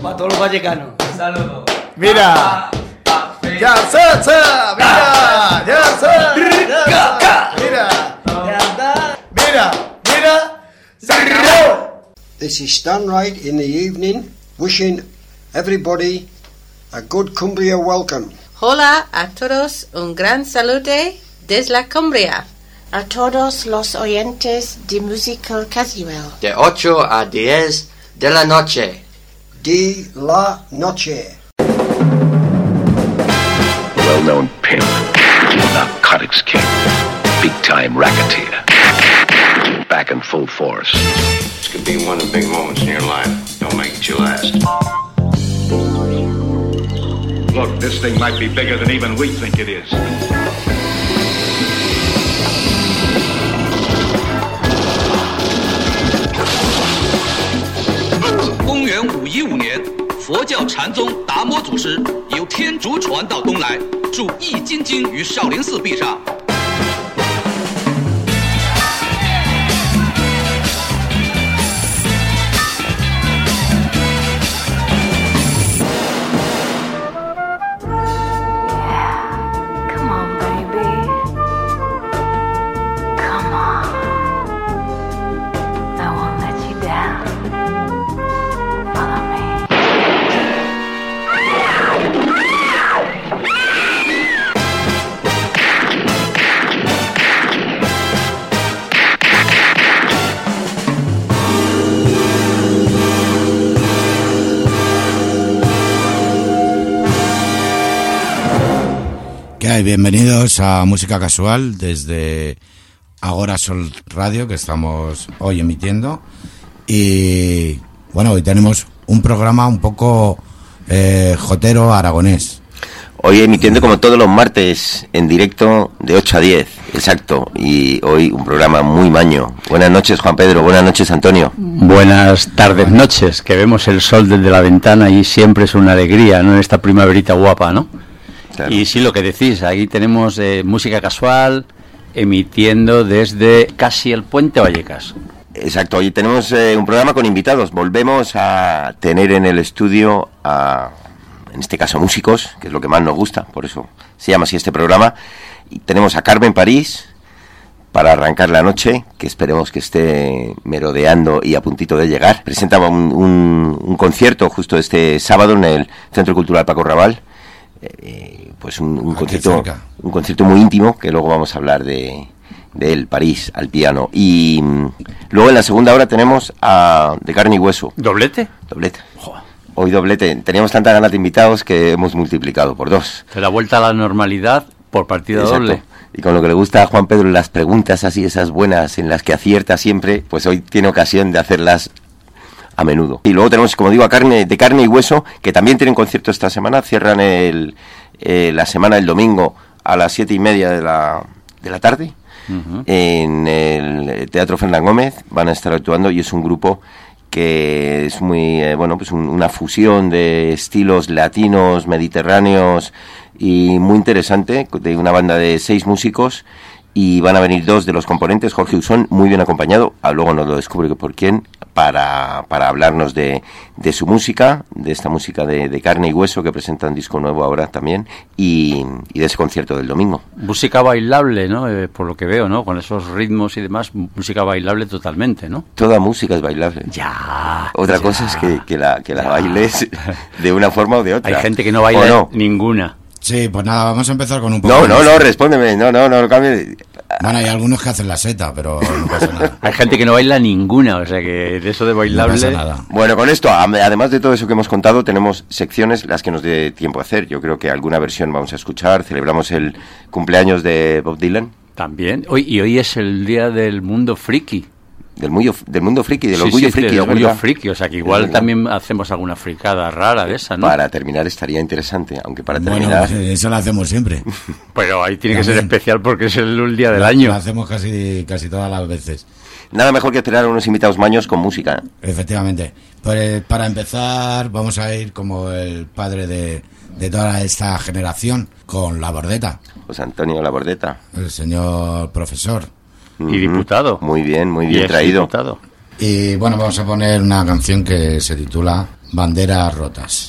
Para todos los vallecanos. Saludos. Mira. Ya, mira. Mira. Se acabó. This is Stan Wright in the evening, wishing everybody a good Cumbria welcome. Hola a todos, un gran saludo desde la Cumbria. A todos los oyentes de Musical Casual. De 8 a 10 de la noche. De la noche. Well-known pimp, narcotics king, big-time racketeer, back in full force. This could be one of the big moments in your life. Don't make it your last. Look, this thing might be bigger than even we think it is. 公元515年，佛教禅宗达摩祖师由天竺传到东来，著《易筋经》于少林寺壁上。 Bienvenidos a Música Casual desde Agora Sol Radio, que estamos hoy emitiendo. Y bueno, hoy tenemos un programa un poco jotero aragonés. Hoy emitiendo como todos los martes en directo de 8 a 10, exacto. Y hoy un programa muy maño. Buenas noches, Juan Pedro. Buenas noches, Antonio. Buenas tardes, noches, que vemos el sol desde la ventana y siempre es una alegría, ¿no? En esta primaverita guapa, ¿no? Claro. Y sí, lo que decís, ahí tenemos Música Casual emitiendo desde casi el Puente Vallecas. Exacto, hoy tenemos un programa con invitados. Volvemos a tener en el estudio a, en este caso, músicos, que es lo que más nos gusta, por eso se llama así este programa. Y tenemos a Carmen París para arrancar la noche, que esperemos que esté merodeando y a puntito de llegar. Presentaba un concierto justo este sábado en el Centro Cultural Paco Raval. Pues un concierto muy íntimo, que luego vamos a hablar de él, París, al piano. Y luego en la segunda hora tenemos a De Carne y Hueso. ¿Doblete? Doblete. Hoy doblete. Teníamos tanta ganas de invitados que hemos multiplicado por 2. De la vuelta a la normalidad por partida doble. Y con lo que le gusta a Juan Pedro, las preguntas así, esas buenas, en las que acierta siempre, pues hoy tiene ocasión de hacerlas a menudo. Y luego tenemos, como digo, a De Carne y Hueso, que también tienen concierto esta semana. Cierran la semana el domingo a las 7:30 de la tarde. Uh-huh. En el Teatro Fernán Gómez van a estar actuando, y es un grupo que es muy, pues una fusión de estilos latinos, mediterráneos, y muy interesante, de una banda de 6 músicos. Y van a venir 2 de los componentes, Jorge Usón, muy bien acompañado, luego nos lo descubre por quién, para hablarnos de su música, de esta música de Carne y Hueso, que presentan disco nuevo ahora también, y de ese concierto del domingo. Música bailable, ¿no? Por lo que veo, ¿no? Con esos ritmos y demás, música bailable totalmente, ¿no? Toda música es bailable. Ya. Otra cosa es que la bailes de una forma o de otra. Hay gente que no baila ninguna. Sí, pues nada, vamos a empezar con un poco. No, respóndeme, no cambie. Bueno, hay algunos que hacen la seta, pero no pasa nada. Hay gente que no baila ninguna, o sea que de eso de bailable... No pasa nada. Bueno, con esto, además de todo eso que hemos contado, tenemos secciones, las que nos dé tiempo a hacer. Yo creo que alguna versión vamos a escuchar. Celebramos el cumpleaños de Bob Dylan. También. Hoy es el día del mundo friki. Del mundo friki, del orgullo friki. Del orgullo friki, o sea que igual también hacemos alguna fricada rara de esa, ¿no? Para terminar estaría interesante, aunque para terminar... Bueno, eso lo hacemos siempre. Pero ahí tiene que ser especial porque es el día del año. Lo hacemos casi todas las veces. Nada mejor que esperar a unos invitados maños con música. Efectivamente. Pues para empezar vamos a ir como el padre de toda esta generación, con Labordeta. José Antonio Labordeta. El señor profesor. Y diputado. Muy bien traído. Diputado. Y bueno, vamos a poner una canción que se titula Banderas rotas.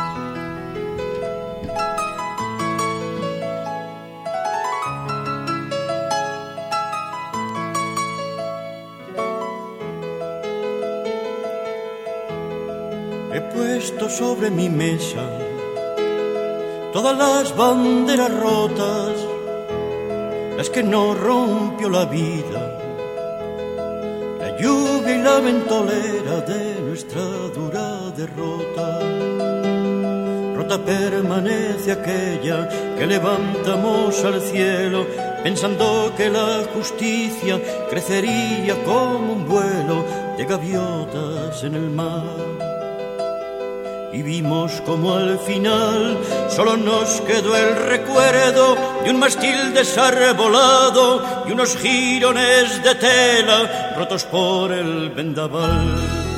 He puesto sobre mi mesa todas las banderas rotas, las que no rompió la vida, la lluvia y la ventolera de nuestra dura derrota. Rota permanece aquella que levantamos al cielo, pensando que la justicia crecería como un vuelo de gaviotas en el mar. Y vimos como al final solo nos quedó el recuerdo de un mástil desarbolado y unos jirones de tela rotos por el vendaval.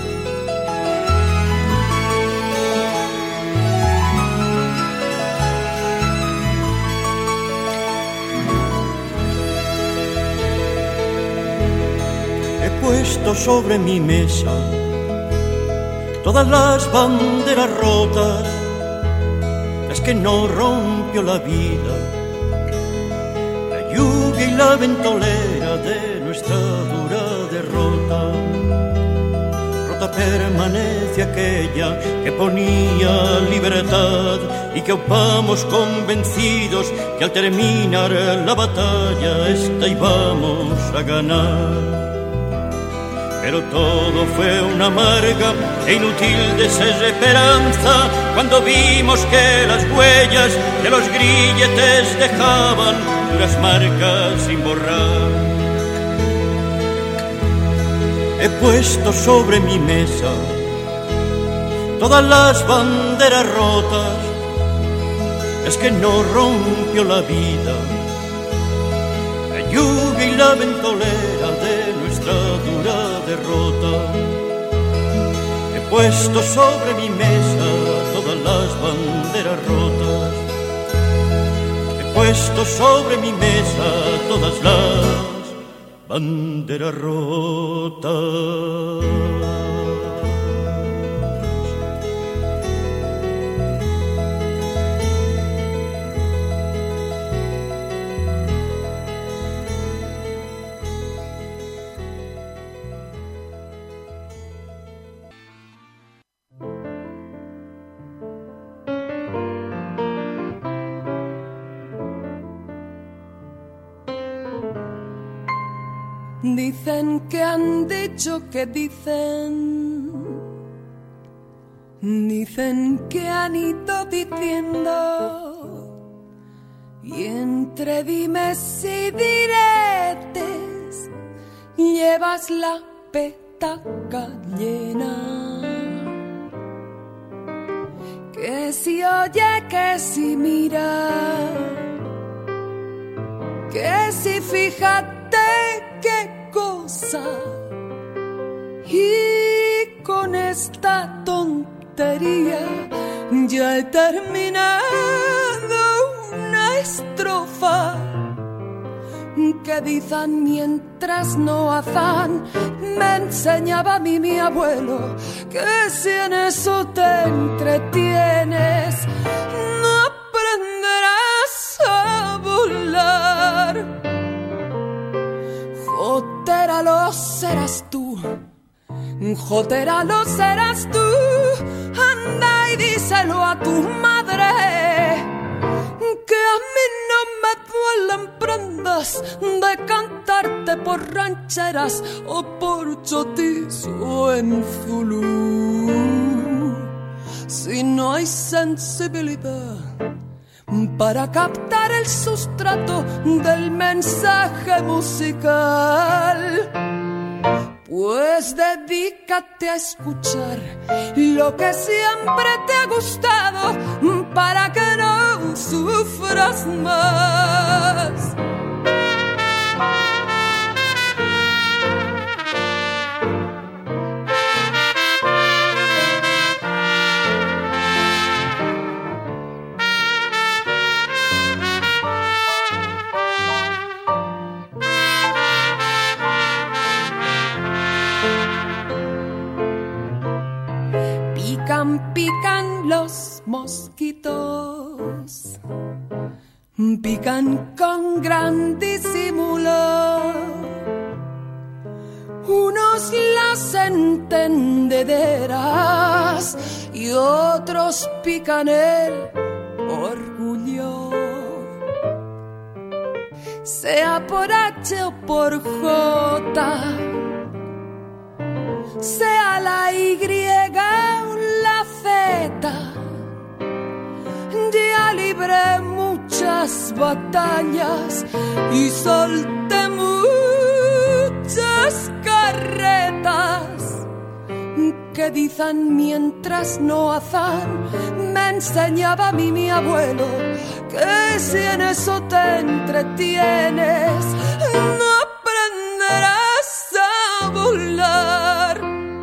He puesto sobre mi mesa todas las banderas rotas, las que no rompió la vida, la lluvia y la ventolera de nuestra dura derrota. Rota permanece aquella que ponía libertad y que opamos convencidos que al terminar la batalla esta íbamos a ganar. Pero todo fue una amarga e inútil desesperanza cuando vimos que las huellas de los grilletes dejaban duras marcas sin borrar. He puesto sobre mi mesa todas las banderas rotas, las que no rompió la vida, la lluvia y la ventolera de nuestra dura derrota. He puesto sobre mi mesa todas las banderas rotas. He puesto sobre mi mesa todas las banderas rotas. Dicen que han dicho que dicen, dicen que han ido diciendo, y entre dimes y diretes llevas la petaca llena. Que si oye, que si mira, que si fíjate qué cosa, y con esta tontería ya he terminado una estrofa que dicen mientras no hacen. Me enseñaba a mí mi abuelo que si en eso te entretienes no aprenderás a volar. Jotera lo serás tú, jotera lo serás tú. Anda y díselo a tu madre que a mí no me duelen prendas de cantarte por rancheras o por chotizo en zulú. Si no hay sensibilidad para captar el sustrato del mensaje musical, pues dedícate a escuchar lo que siempre te ha gustado para que no sufras más. los mosquitos, pican con gran disimulo. Unos las entendederas y otros pican el orgullo. Sea por H o por J, sea la Y o la Z, ya libré muchas batallas y solté muchas carretas que dicen mientras no hacen. Me enseñaba a mí mi abuelo que si en eso te entretienes no aprenderás a volar.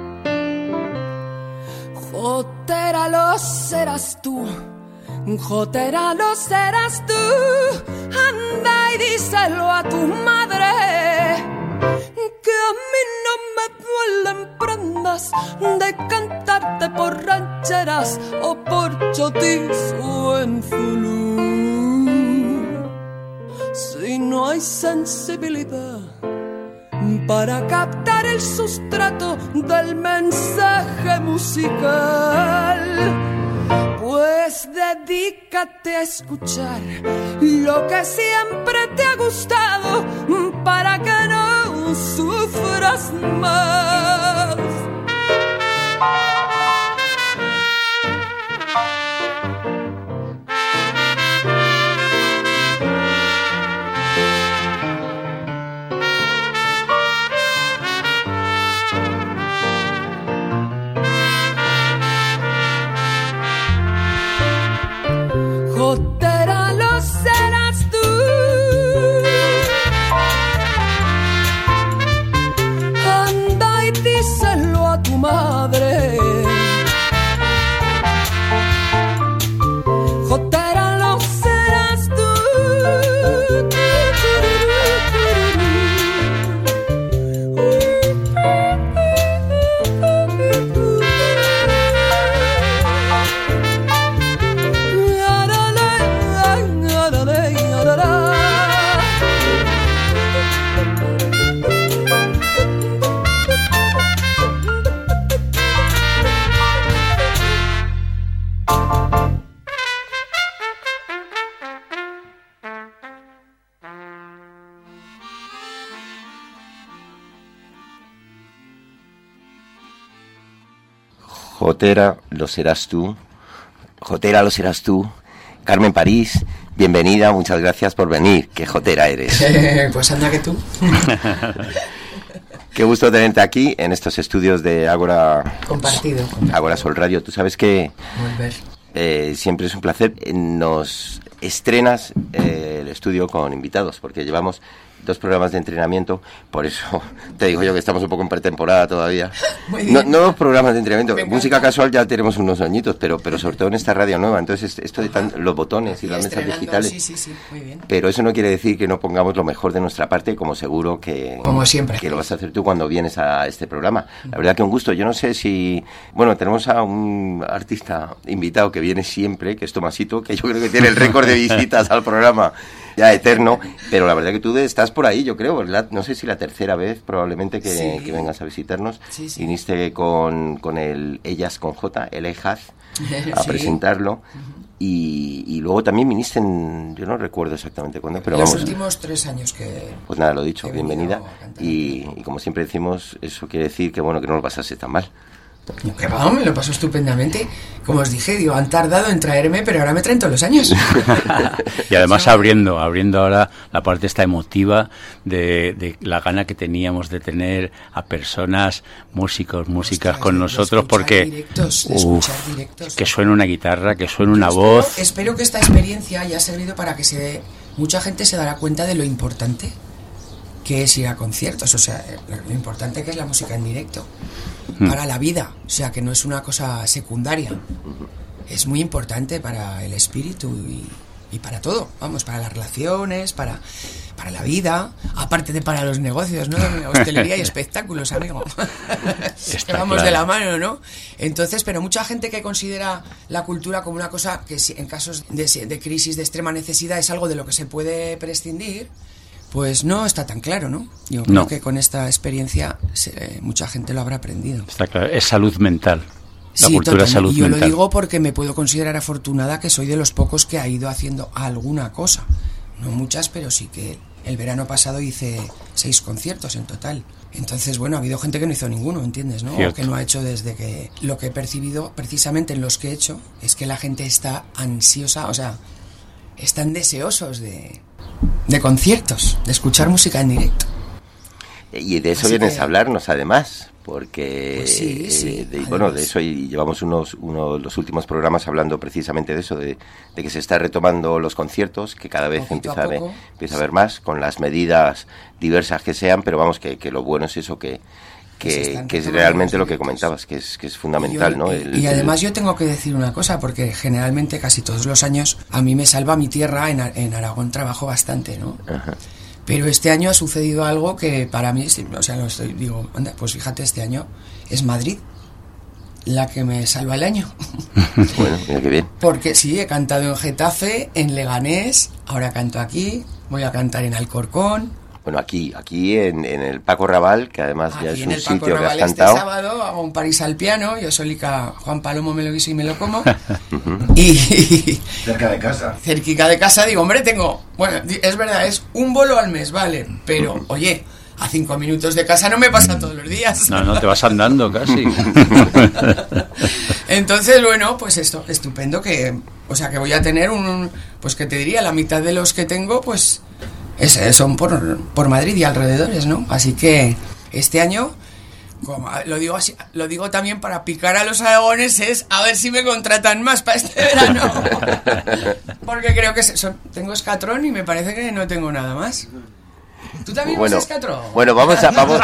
Jotera lo serás tú, jotera lo serás tú. Anda y díselo a tu madre que a mí no me duelen prendas de cantarte por rancheras o por chotis o en zulú. Si no hay sensibilidad para captar el sustrato del mensaje musical, pues dedícate a escuchar lo que siempre te ha gustado para que no sufras más. Jotera lo serás tú. Anda y díselo a tu madre. Jotera lo serás tú. Jotera, lo serás tú. Jotera, lo serás tú. Carmen París, bienvenida, muchas gracias por venir. Qué jotera eres. Pues anda que tú. Qué gusto tenerte aquí en estos estudios de Ágora. Compartido. Ágora Sol Radio. Tú sabes que volver. Siempre es un placer. Nos estrenas el estudio con invitados, porque llevamos 2 programas de entrenamiento, por eso te digo yo que estamos un poco en pretemporada todavía. No 2 programas de entrenamiento, música casual ya tenemos unos añitos, pero sobre todo en esta radio nueva, entonces esto de los botones y las mesas digitales. Sí, muy bien. Pero eso no quiere decir que no pongamos lo mejor de nuestra parte, como seguro que, como siempre, que lo vas a hacer tú cuando vienes a este programa. La verdad que un gusto. Yo no sé si, bueno, tenemos a un artista invitado que viene siempre, que es Tomasito, que yo creo que tiene el récord de visitas al programa ya eterno, pero la verdad que tú estás por ahí, yo creo, ¿verdad? No sé si la tercera vez probablemente que vengas a visitarnos. Sí. Viniste con el Ellas con J, el Ejaz, a presentarlo. Y luego también viniste yo no recuerdo exactamente cuándo, pero los vamos. Los últimos 3 años que... Pues nada, lo dicho, bienvenida. Y como siempre decimos, eso quiere decir que bueno, que no lo pasaste tan mal. Que vamos, me lo paso estupendamente. Como os dije, digo, han tardado en traerme, pero ahora me traen todos los años. Y además abriendo ahora la parte esta emotiva de la gana que teníamos de tener a personas, músicas con nosotros, porque directos. Que suene una guitarra, que suene una voz. Espero que esta experiencia haya servido para que mucha gente se dará cuenta de lo importante que es ir a conciertos, o sea, lo importante que es la música en directo para la vida, o sea, que no es una cosa secundaria, es muy importante para el espíritu y para todo, vamos, para las relaciones, para para la vida, aparte de para los negocios, ¿no? Hostelería y espectáculos, amigo. Que vamos de la mano, ¿no? Entonces, pero mucha gente que considera la cultura como una cosa que en casos de crisis, de extrema necesidad, es algo de lo que se puede prescindir, pues no está tan claro, ¿no? Yo creo que con esta experiencia mucha gente lo habrá aprendido. Está claro, es salud mental. La Sí, cultura es salud y yo mental. lo digo porque me puedo considerar afortunada que soy de los pocos que ha ido haciendo alguna cosa. No muchas, pero sí que el verano pasado hice 6 conciertos en total. Entonces, bueno, ha habido gente que no hizo ninguno, ¿entiendes? ¿No? O que no ha hecho desde que... Lo que he percibido precisamente en los que he hecho es que la gente está ansiosa, o sea, están deseosos de conciertos, de escuchar música en directo. Y de eso vienes a hablarnos, además, porque pues sí, de eso y llevamos los últimos programas hablando precisamente de eso, de que se está retomando los conciertos, que cada vez empieza a haber más, con las medidas diversas que sean, pero vamos, que lo bueno es eso, que es realmente lo que comentabas, que es fundamental, ¿no? Y además yo tengo que decir una cosa, porque generalmente casi todos los años a mí me salva mi tierra, en Aragón trabajo bastante, ¿no? Ajá. Pero este año ha sucedido algo que para mí, o sea, digo, anda, pues fíjate, este año es Madrid la que me salva el año. Bueno, mira qué bien. Porque sí, he cantado en Getafe, en Leganés, ahora canto aquí, voy a cantar en Alcorcón. Bueno, aquí en el Paco Raval, que además ya es un sitio que has cantado. Este sábado hago un París al piano, yo solica Juan Palomo me lo guiso y me lo como. Y cerca de casa. Cerquica de casa, digo, hombre, bueno, es verdad, es un bolo al mes, vale, pero, oye, a 5 minutos de casa no me pasa todos los días. No, te vas andando casi. Entonces, bueno, pues esto, estupendo que voy a tener pues que te diría, la mitad de los que tengo, pues... son por Madrid y alrededores, ¿no? Así que este año, como lo digo también para picar a los aragoneses, a ver si me contratan más para este verano. Porque creo que tengo escatrón y me parece que no tengo nada más. ¿Tú también vas a escatrón? Bueno, vamos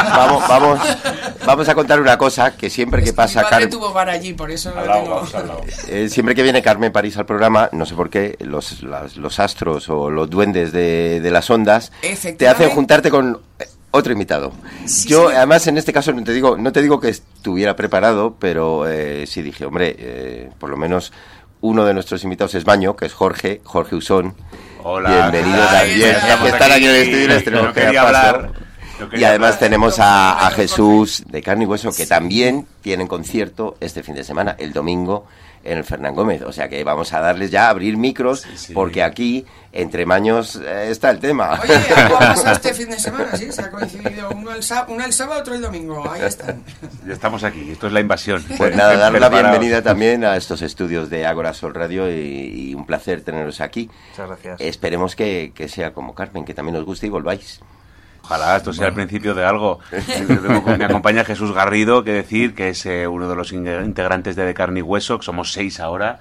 a contar una cosa que siempre que pasa Carmen tuvo bar allí, por eso lo tengo. Siempre que viene Carmen París al programa, no sé por qué, los astros o los duendes de las ondas te hacen juntarte con otro invitado. Sí, yo además en este caso no te digo que estuviera preparado, pero sí dije, hombre, por lo menos uno de nuestros invitados es Baño, que es Jorge Usón. Hola, bienvenido también. Que están aquí en el estudio, les tenemos que hablar. Y además tenemos a Jesús de Carne y Hueso, que también tienen concierto este fin de semana, el domingo, en el Fernán Gómez. O sea que vamos a darles ya a abrir micros, porque aquí, entre maños, está el tema. Oye, ¿cómo ha pasado este fin de semana? Sí, se ha coincidido uno el sábado, otro el domingo. Ahí están. Ya estamos aquí, esto es la invasión. Pues nada, darle la bienvenida también a estos estudios de Ágora Sol Radio y un placer teneros aquí. Muchas gracias. Esperemos que sea como Carmen, que también os guste y volváis. Ojalá esto sea el principio de algo. Me acompaña Jesús Garrido, que decir que es uno de los integrantes de Carne y Hueso, que somos 6 ahora,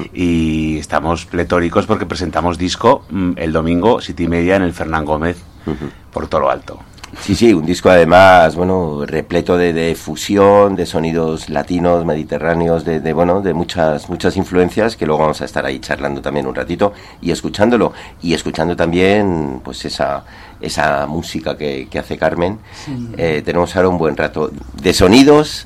y estamos pletóricos porque presentamos disco el domingo, 7:30, en el Fernán Gómez, por todo lo alto. Sí, un disco además, bueno, repleto de fusión, de sonidos latinos, mediterráneos, de muchas influencias, que luego vamos a estar ahí charlando también un ratito y escuchándolo, y escuchando también pues esa música que hace Carmen. Sí. Tenemos ahora un buen rato de sonidos,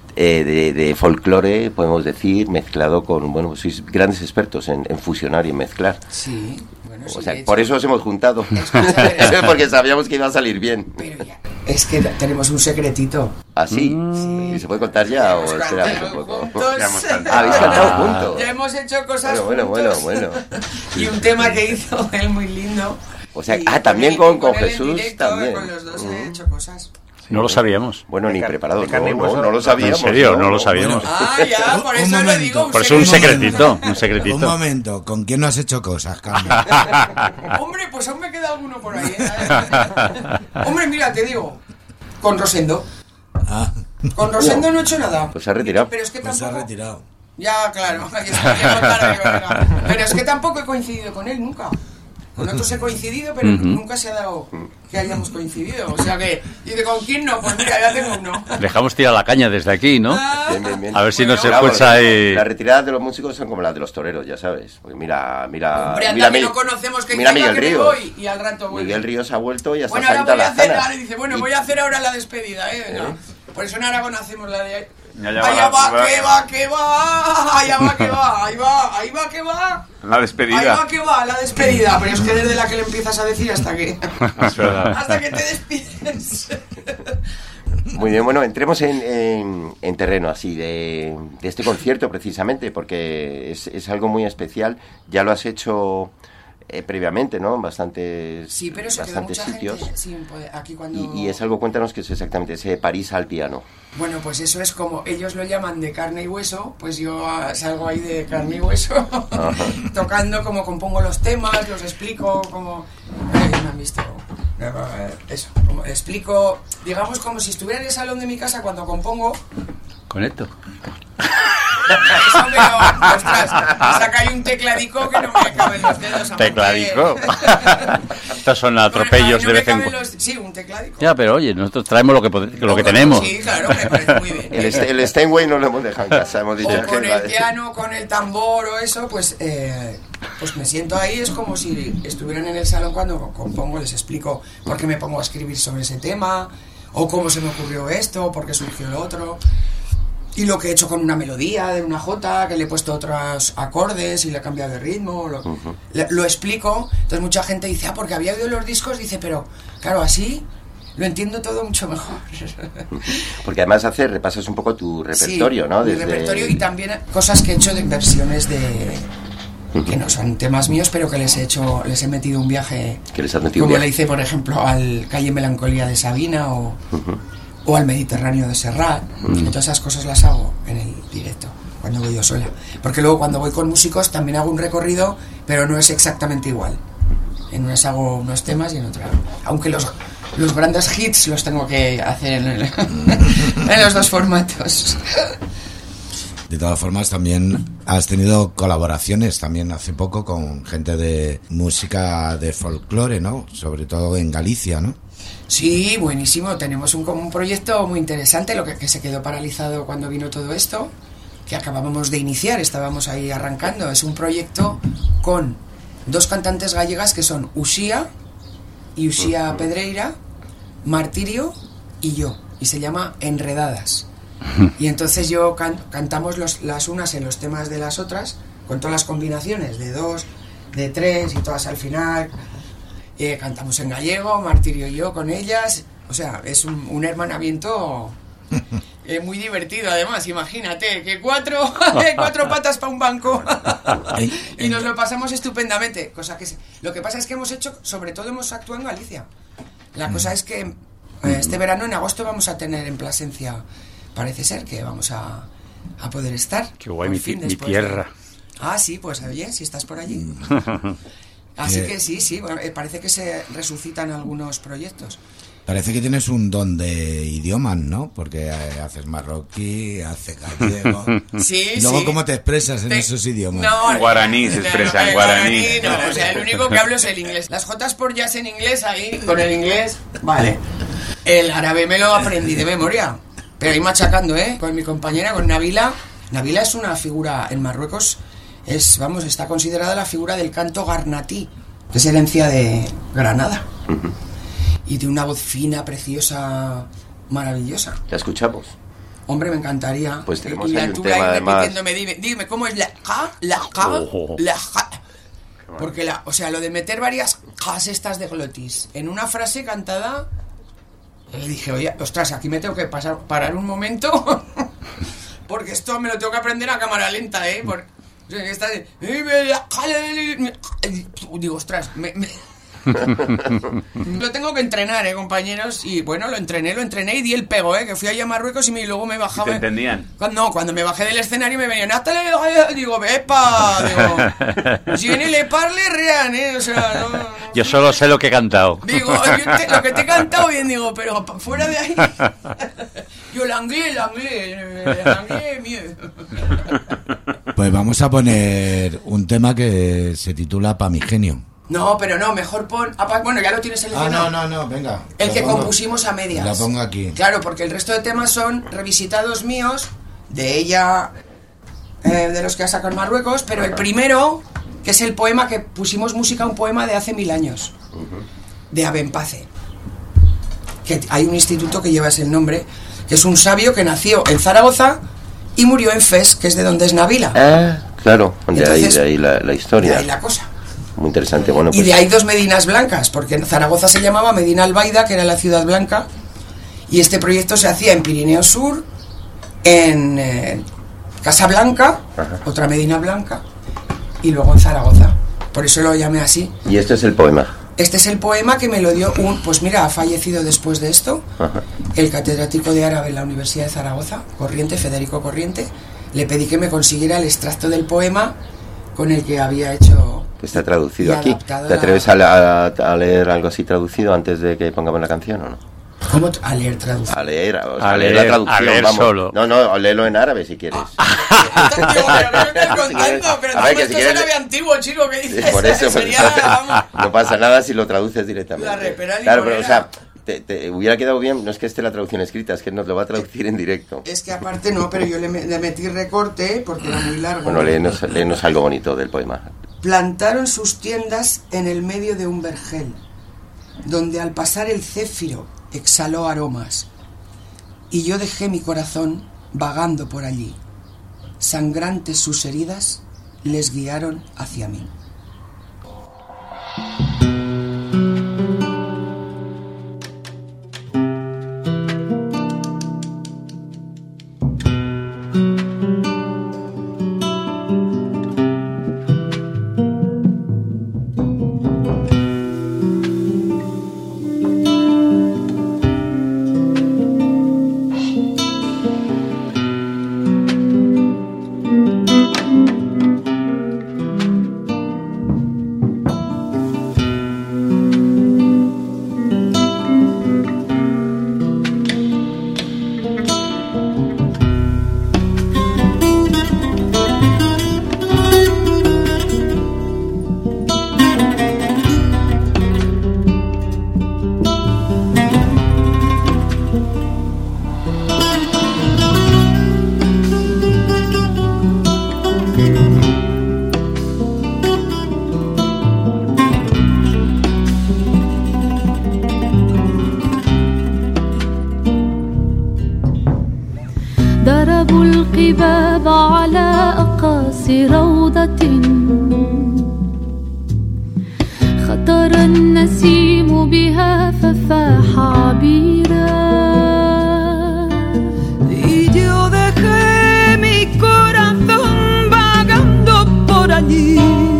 de folclore, podemos decir, mezclado con, bueno, sois grandes expertos en fusionar y en mezclar. Sí. O sea, por eso os hemos juntado. Porque sabíamos que iba a salir bien. Pero ya, es que tenemos un secretito. ¿Ah, sí? ¿Y se puede contar ya o esperamos un poco? ¿Habéis cantado juntos? Ya hemos hecho cosas juntos. Bueno. Y un tema que hizo él muy lindo. O sea, también con Jesús directo, también. Con los dos he hecho cosas. No lo sabíamos. Bueno, ni preparados. No lo sabíamos. ¿En serio? No lo sabíamos. Ya, por eso lo digo. Por eso un secretito. Un momento, ¿con quién no has hecho cosas, Carmen? Hombre, pues aún me queda alguno por ahí. Hombre, mira, te digo, con Rosendo. Con Rosendo no he hecho nada. Pues se ha retirado. Pero es que tampoco... se ha retirado. Ya, claro. Pero es que tampoco he coincidido con él nunca. Con otros he coincidido, pero nunca se ha dado que hayamos coincidido. O sea que, dice, ¿con quién no? Pues mira, ya tengo uno. Dejamos tirar la caña desde aquí, ¿no? Bien. A ver si no se escucha ahí. Las retiradas de los músicos son como las de los toreros, ya sabes. Porque mira, hombre, anda, que no conocemos que mira Miguel Ríos. Voy y al rato vuelve. Miguel Ríos ha vuelto y hasta bueno, ahora voy a hacer, la dice, bueno, voy a hacer ahora la despedida, Venga. Por eso en Aragón hacemos la de... Allá va, que va, allá va, que va, ahí va, que va. La despedida. Ahí va, que va, la despedida. Pero es que desde la que le empiezas a decir hasta que... hasta que te despides. Muy bien, bueno, entremos en terreno así de este concierto precisamente, porque es algo muy especial. Ya lo has hecho... previamente, ¿no? Bastantes sitios. Gente sin poder, aquí cuando... y es algo, cuéntanos qué es exactamente ese París al piano. Bueno, pues eso es como ellos lo llaman de carne y hueso, pues yo salgo ahí de carne y hueso tocando, como compongo los temas, los explico, como... me han visto... Eso, como explico, digamos como si estuviera en el salón de mi casa cuando compongo. Conecto. Eso, pero, ostras, saca ahí un tecladico que no me caben los dedos. ¿Tecladico? Estos son atropellos de vez en cuando. Sí, un tecladico. Ya, pero oye, nosotros traemos lo que tenemos. Sí, claro, me parece muy bien. El Steinway no lo hemos dejado en casa, hemos dicho. O con el piano, con el tambor o eso, pues me siento ahí, es como si estuvieran en el salón cuando compongo, les explico por qué me pongo a escribir sobre ese tema, o cómo se me ocurrió esto, o por qué surgió lo otro. Y lo que he hecho con una melodía de una jota, que le he puesto otros acordes y le he cambiado de ritmo, lo explico. Entonces mucha gente dice, porque había oído los discos, dice, pero claro, así lo entiendo todo mucho mejor. Porque además repasas un poco tu repertorio, sí, ¿no? Mi repertorio y también cosas que he hecho de versiones que no son temas míos, pero que les he metido un viaje. Que les has metido como un viaje. le hice, por ejemplo, al Calle Melancolía de Sabina o al Mediterráneo de Serrat. Y todas esas cosas las hago en el directo, cuando voy yo sola. Porque luego cuando voy con músicos también hago un recorrido, pero no es exactamente igual. En unas hago unos temas y en otras... Aunque los grandes hits los tengo que hacer en los dos formatos. De todas formas, también has tenido colaboraciones también hace poco con gente de música de folclore, ¿no? Sobre todo en Galicia, ¿no? Sí, buenísimo. Tenemos un proyecto muy interesante, lo que se quedó paralizado cuando vino todo esto, que acabábamos de iniciar, estábamos ahí arrancando. Es un proyecto con dos cantantes gallegas que son Uxía Pedreira, Martirio y yo, y se llama Enredadas. Y entonces yo cantamos las unas en los temas de las otras, con todas las combinaciones de 2, de 3 y todas al final. Cantamos en gallego, Martirio y yo con ellas. O sea, es un hermanamiento muy divertido, además, imagínate, que cuatro patas para un banco. Y nos lo pasamos estupendamente. Lo que pasa es que sobre todo hemos actuado en Galicia. La cosa es que este verano, en agosto, vamos a tener en Plasencia, parece ser que vamos a poder estar. Qué guay, mi tierra. Sí, pues oye, si estás por allí. Así que sí, bueno, parece que se resucitan algunos proyectos. Parece que tienes un don de idiomas, ¿no? Porque haces marroquí, haces gallego. Sí, y luego, ¿cómo te expresas en esos idiomas? En guaraní se expresa, en guaraní. No, o sea, el único que hablo es el inglés. Las jotas por jazz en inglés, ahí, con el inglés, vale. El árabe me lo aprendí de memoria. Pero ahí machacando, con mi compañera, con Nabila. Nabila es una figura en Marruecos, está considerada la figura del canto garnatí, que es herencia de Granada. Y de una voz fina, preciosa, maravillosa. ¿La escuchamos? Hombre, me encantaría. Pues tenemos y ahí un tú tema, ahí además... repitiéndome, dime, ¿cómo es la ja? Porque lo de meter varias jas estas de glotis en una frase cantada, dije, oye, ostras, aquí me tengo que parar un momento, porque esto me lo tengo que aprender a cámara lenta, digo, ostras, lo tengo que entrenar, compañeros. Y bueno, lo entrené y di el pego, que fui allá a Marruecos y luego me bajaba. ¿Te entendían? Cuando me bajé del escenario me venían digo, epa, si viene le parle rean, o sea, no. Yo solo sé lo que he cantado. Digo, lo que te he cantado bien, digo, pero fuera de ahí. Yo l'anglais, mieux. Pues vamos a poner un tema que se titula Pa' mi genio. No, pero no, mejor pon... Bueno, ya lo tienes seleccionado. No, venga. El que compusimos a medias. Lo pongo aquí. Claro, porque el resto de temas son revisitados míos, de ella, de los que ha sacado en Marruecos, pero el primero, que es el poema que pusimos música a un poema de hace 1000 años, de Abenpace, que hay un instituto que lleva ese nombre, que es un sabio que nació en Zaragoza y murió en Fez, que es de donde es Nabila. Claro, de ahí la historia. De ahí la cosa. Muy interesante. Bueno, pues... Y de ahí 2 Medinas Blancas, porque en Zaragoza se llamaba Medina Albaida, que era la ciudad blanca, y este proyecto se hacía en Pirineo Sur, en Casablanca, otra Medina Blanca, y luego en Zaragoza. Por eso lo llamé así. ¿Y este es el poema? Este es el poema que me lo dio pues mira, ha fallecido después de esto, el catedrático de árabe en la Universidad de Zaragoza, Federico Corriente. Le pedí que me consiguiera el extracto del poema con el que había hecho... Que está traducido aquí. ¿Te atreves a leer algo así traducido antes de que pongamos la canción o no? ¿Cómo a leer traducido? A leer la traducción, a leer vamos. Solo. No, léelo en árabe si quieres. Antiguo, chico, ¿qué dices? Por eso, no pasa nada si lo traduces directamente. Claro, pero o sea, te hubiera quedado bien, no es que esté la traducción escrita, es que nos lo va a traducir en directo. Es que aparte no, pero yo le metí recorte porque era muy largo. Bueno, léenos algo bonito del poema. Plantaron sus tiendas en el medio de un vergel, donde al pasar el céfiro exhaló aromas, y yo dejé mi corazón vagando por allí. Sangrantes sus heridas les guiaron hacia mí. القباب على أقاصي روضة خطر النسيم بها ففاح عبيرا Y yo dejé mi corazón vagando por allí,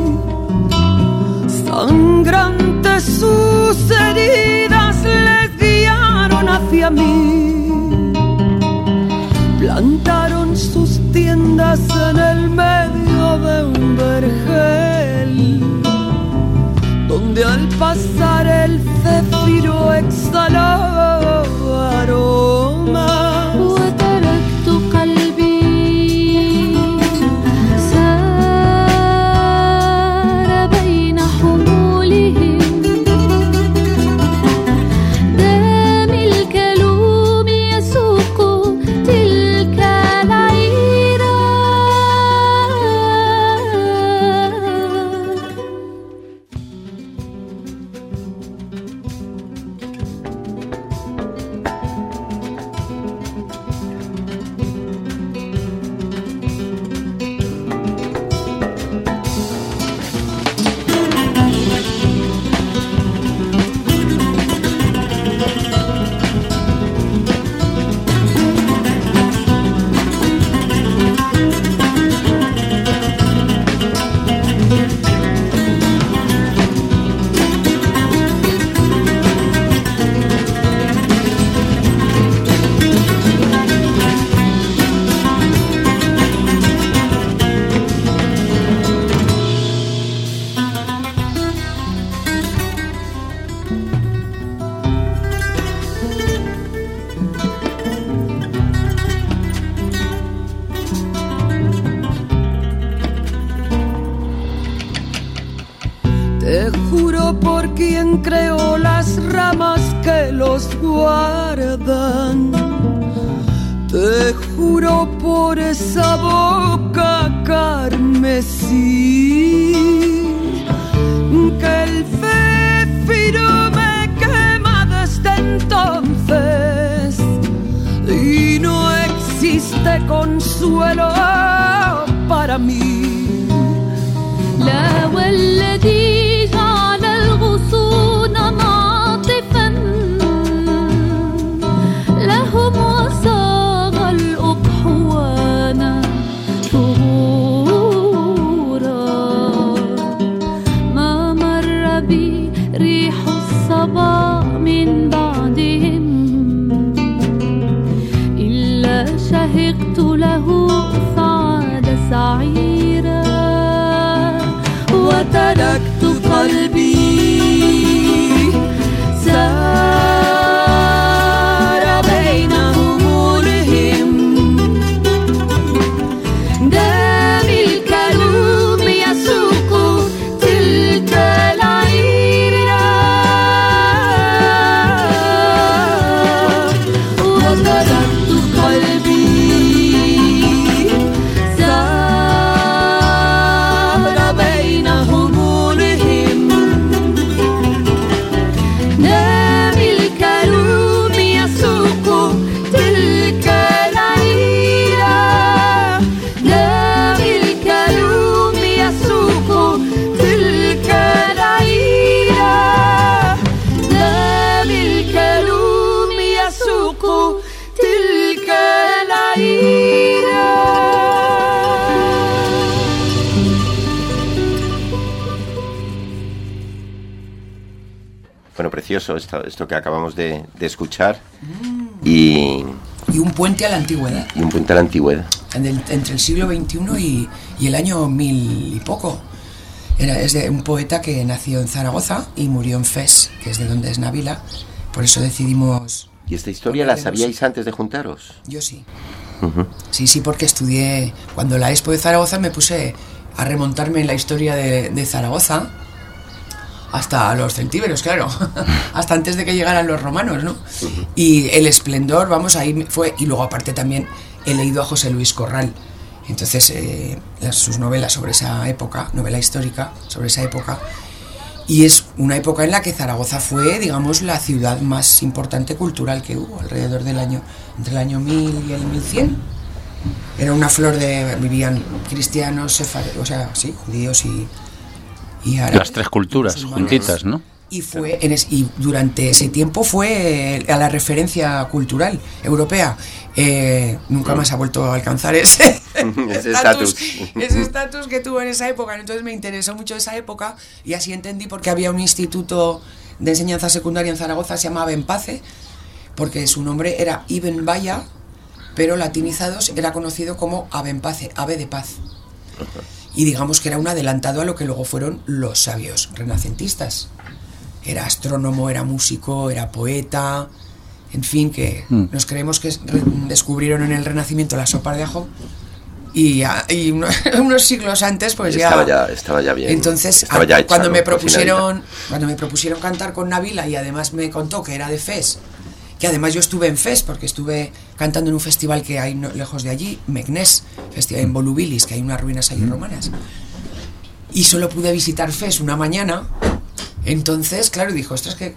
sangrantes sus heridas les guiaron hacia mí. Plantaron sus tiendas en el medio de un vergel, donde al pasar el céfiro exhaló aroma. وتركت قلبي سار بين حمولهم دام الكلوم يسوق تلك العيرة quien creó las ramas que los guardan. Te juro por esa boca carmesí que el céfiro me quema desde entonces y no existe consuelo para mí. لا والذي جعل الغصون ناطفا لهم وصاغ الأقحوان ثغورا ما مر بي ريح الصبا من بعدهم إلا شهقت له سعد سعيرا وتركت قلبي سار بين همولهم دم الكلوم يسوق تلك العيرة وتركت قلبي Bueno, precioso esto que acabamos de escuchar. Y un puente a la antigüedad. Y un puente a la antigüedad. Entre el siglo XXI y el año 1000 y poco. Es de un poeta que nació en Zaragoza y murió en Fes, que es de donde es Nabila. Por eso decidimos... ¿Y esta historia la sabíais antes de juntaros? Yo sí. Sí, porque estudié... Cuando la Expo de Zaragoza me puse a remontarme en la historia de Zaragoza hasta los celtíberos, claro. Hasta antes de que llegaran los romanos, ¿no? Y el esplendor, vamos, ahí fue... Y luego aparte también he leído a José Luis Corral. Entonces, sus novelas sobre esa época, novela histórica sobre esa época... Y es una época en la que Zaragoza fue, digamos, la ciudad más importante cultural que hubo alrededor del año, entre el año 1000 y el 1100. Era una flor de... vivían cristianos, sefareos, o sea, sí, judíos y árabes. Las tres culturas juntitas, ¿no? Y fue y durante ese tiempo fue a la referencia cultural europea. Nunca más ha vuelto a alcanzar ese estatus que tuvo en esa época. Entonces me interesó mucho esa época y así entendí por qué había un instituto de enseñanza secundaria en Zaragoza, se llamaba Benpace, porque su nombre era Ibn Baya, pero latinizados era conocido como Abenpace, ave de paz. Y digamos que era un adelantado a lo que luego fueron los sabios renacentistas. Era astrónomo, era músico, era poeta, en fin, que nos creemos que descubrieron en el Renacimiento la sopa de ajo y unos siglos antes pues estaba ya bien. Entonces cuando me propusieron cantar con Nabila y además me contó que era de Fes, que además yo estuve en Fes porque estuve cantando en un festival que hay lejos de allí, Meknès, festival en Volubilis, que hay unas ruinas allí romanas, y solo pude visitar Fes una mañana. Entonces, claro, dijo, ostras, qué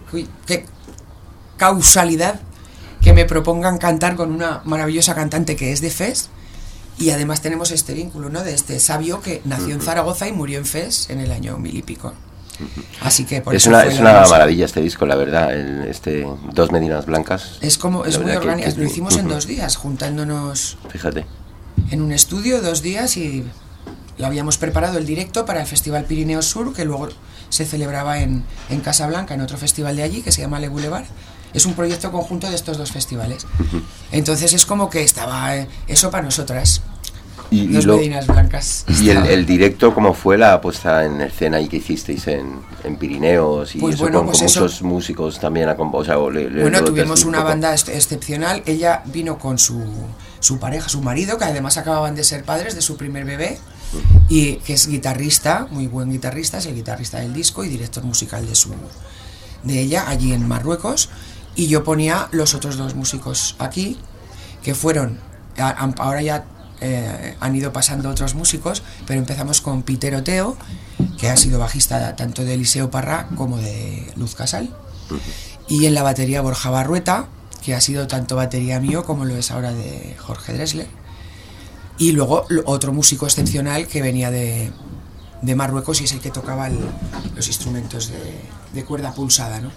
causalidad que me propongan cantar con una maravillosa cantante que es de Fes, y además tenemos este vínculo, ¿no?, de este sabio que nació en Zaragoza y murió en Fes en el año 1000 y pico. Así que por es eso una maravilla este disco, la verdad, Dos Medinas Blancas. Es muy orgánico, lo hicimos en 2 días, juntándonos. Fíjate. En un estudio 2 días y lo habíamos preparado el directo para el Festival Pirineos Sur, que luego se celebraba en Casablanca, en otro festival de allí, que se llama Le Boulevard. Es un proyecto conjunto de estos 2 festivales. Entonces es como que estaba eso para nosotras. Dos Medinas Blancas. ¿Y el directo cómo fue la puesta en escena y que hicisteis en Pirineos? Y pues eso, bueno, con muchos músicos también. Tuvimos una banda excepcional. Ella vino con su pareja, su marido, que además acababan de ser padres de su primer bebé. y que es guitarrista, muy buen guitarrista, es el guitarrista del disco y director musical de ella allí en Marruecos, y yo ponía los otros 2 músicos aquí, que fueron, ahora ya han ido pasando otros músicos, pero empezamos con Peter Oteo, que ha sido bajista tanto de Eliseo Parra como de Luz Casal, y en la batería Borja Barrueta, que ha sido tanto batería mío como lo es ahora de Jorge Dressler, y luego otro músico excepcional que venía de Marruecos y es el que tocaba los instrumentos de cuerda pulsada, ¿no?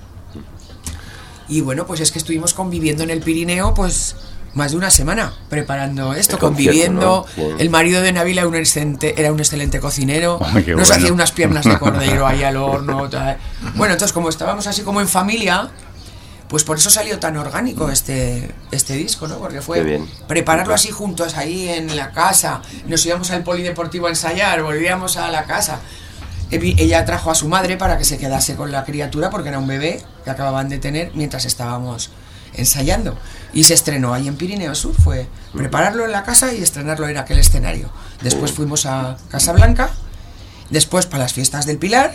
Y bueno, pues es que estuvimos conviviendo en el Pirineo pues más de una semana preparando esto, conviviendo, ¿no? El marido de Nabil era un excelente cocinero. Nos hacía unas piernas de cordero ahí al horno, tal. Bueno, entonces como estábamos así como en familia, pues por eso salió tan orgánico este disco, ¿no? Porque fue prepararlo así juntos ahí en la casa, nos íbamos al polideportivo a ensayar, volvíamos a la casa. Ella trajo a su madre para que se quedase con la criatura porque era un bebé que acababan de tener mientras estábamos ensayando, y se estrenó ahí en Pirineo Sur, fue prepararlo en la casa y estrenarlo en aquel escenario. Después fuimos a Casablanca, después para las fiestas del Pilar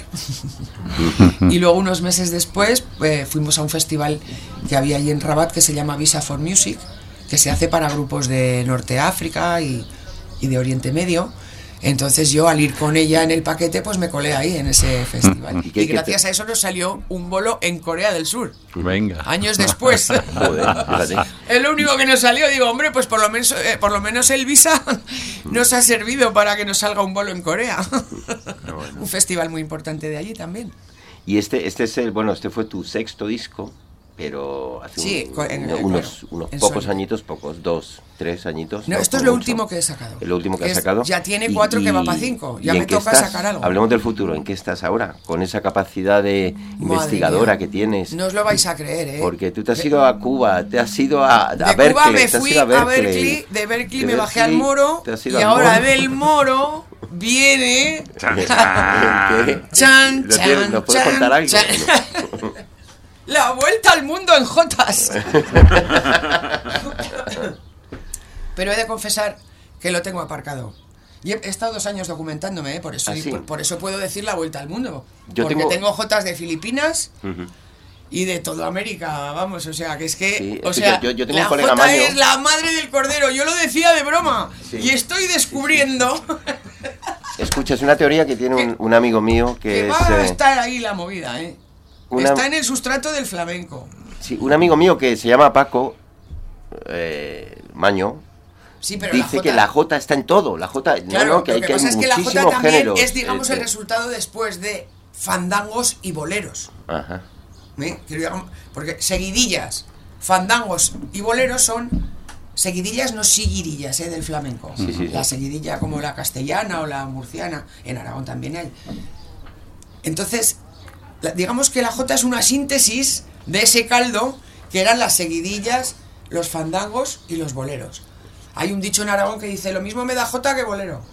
y luego unos meses después fuimos a un festival que había allí en Rabat que se llama Visa for Music, que se hace para grupos de Norte África y de Oriente Medio. Entonces yo al ir con ella en el paquete pues me colé ahí en ese festival y gracias a eso nos salió un bolo en Corea del Sur. Venga. Años después. Joder, fíjate. Es lo único que nos salió. Digo, hombre, pues por lo menos el Visa nos ha servido para que nos salga un bolo en Corea. Un festival muy importante de allí también. Y este es este fue tu 6º disco, pero hace unos pocos añitos, 2, 3 añitos. No, esto es lo último que he sacado. Es lo último que has sacado. Ya tiene 4 que va para 5. Ya me toca sacar algo. Hablemos del futuro. ¿En qué estás ahora? Con esa capacidad de investigadora que tienes. No os lo vais a creer, ¿eh? Porque tú te has ido a Cuba, te has ido a Berkeley. De Cuba me fui a Berkeley. De Berkeley me bajé al Moro. Y ahora del Moro viene... Chan, ¿Nos puedes contar algo? La vuelta al mundo en jotas. Pero he de confesar que lo tengo aparcado. Y he estado 2 años documentándome, por eso, por eso puedo decir la vuelta al mundo. Porque tengo jotas de Filipinas y de toda América, vamos, o sea, que es que... yo tengo la un colega jota maño. Es la madre del cordero, yo lo decía de broma. Y estoy descubriendo... Escucha, es una teoría que tiene un amigo mío que va a estar ahí la movida, ¿eh? Está en el sustrato del flamenco. Sí, un amigo mío que se llama Paco Maño, sí, pero dice que la jota está en todo. La jota, claro, que lo que pasa es que la jota también géneros, es, digamos, el resultado después de fandangos y boleros. Ajá. Porque seguidillas, fandangos y boleros son seguidillas, no seguidillas, del flamenco. La seguidilla como la castellana o la murciana, en Aragón también hay. Entonces, digamos que la jota es una síntesis de ese caldo que eran las seguidillas, los fandangos y los boleros. Hay un dicho en Aragón que dice, lo mismo me da jota que bolero.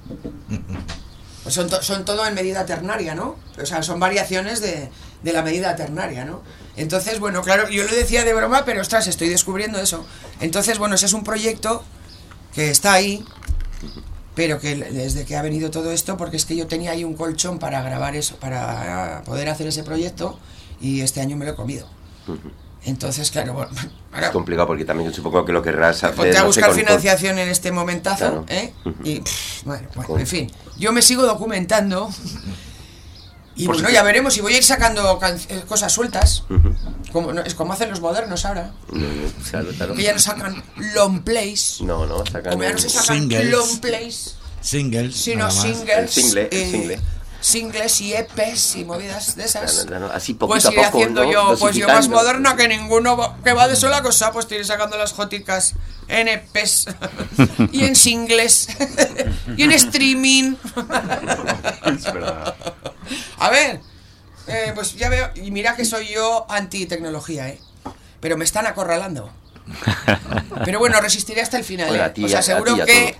Pues son todo en medida ternaria, ¿no? O sea, son variaciones de la medida ternaria, ¿no? Entonces, bueno, claro, yo lo decía de broma, pero ostras, estoy descubriendo eso. Entonces, bueno, ese es un proyecto que está ahí, pero que desde que ha venido todo esto, porque es que yo tenía ahí un colchón para grabar eso, para poder hacer ese proyecto, y este año me lo he comido. Entonces, claro, bueno, es complicado porque también yo supongo que lo querrás hacer. Ponte a buscar financiación en este momentazo, claro. Y bueno, en fin, yo me sigo documentando y bueno, ya veremos, y voy a ir sacando cosas sueltas, es como hacen los modernos ahora, claro. Que ya no sacan long plays, sacan como ya no se sacan singles, long plays, sino singles, singles y EPs y movidas de esas. Así pues iré haciendo yo, pues yo más moderna que ninguno que va de sola cosa, pues te iré sacando las joticas en EPs y en singles y en streaming. Es verdad. A ver, pues ya veo, y mira que soy yo anti-tecnología, pero me están acorralando. Pero bueno, resistiré hasta el final. Os aseguro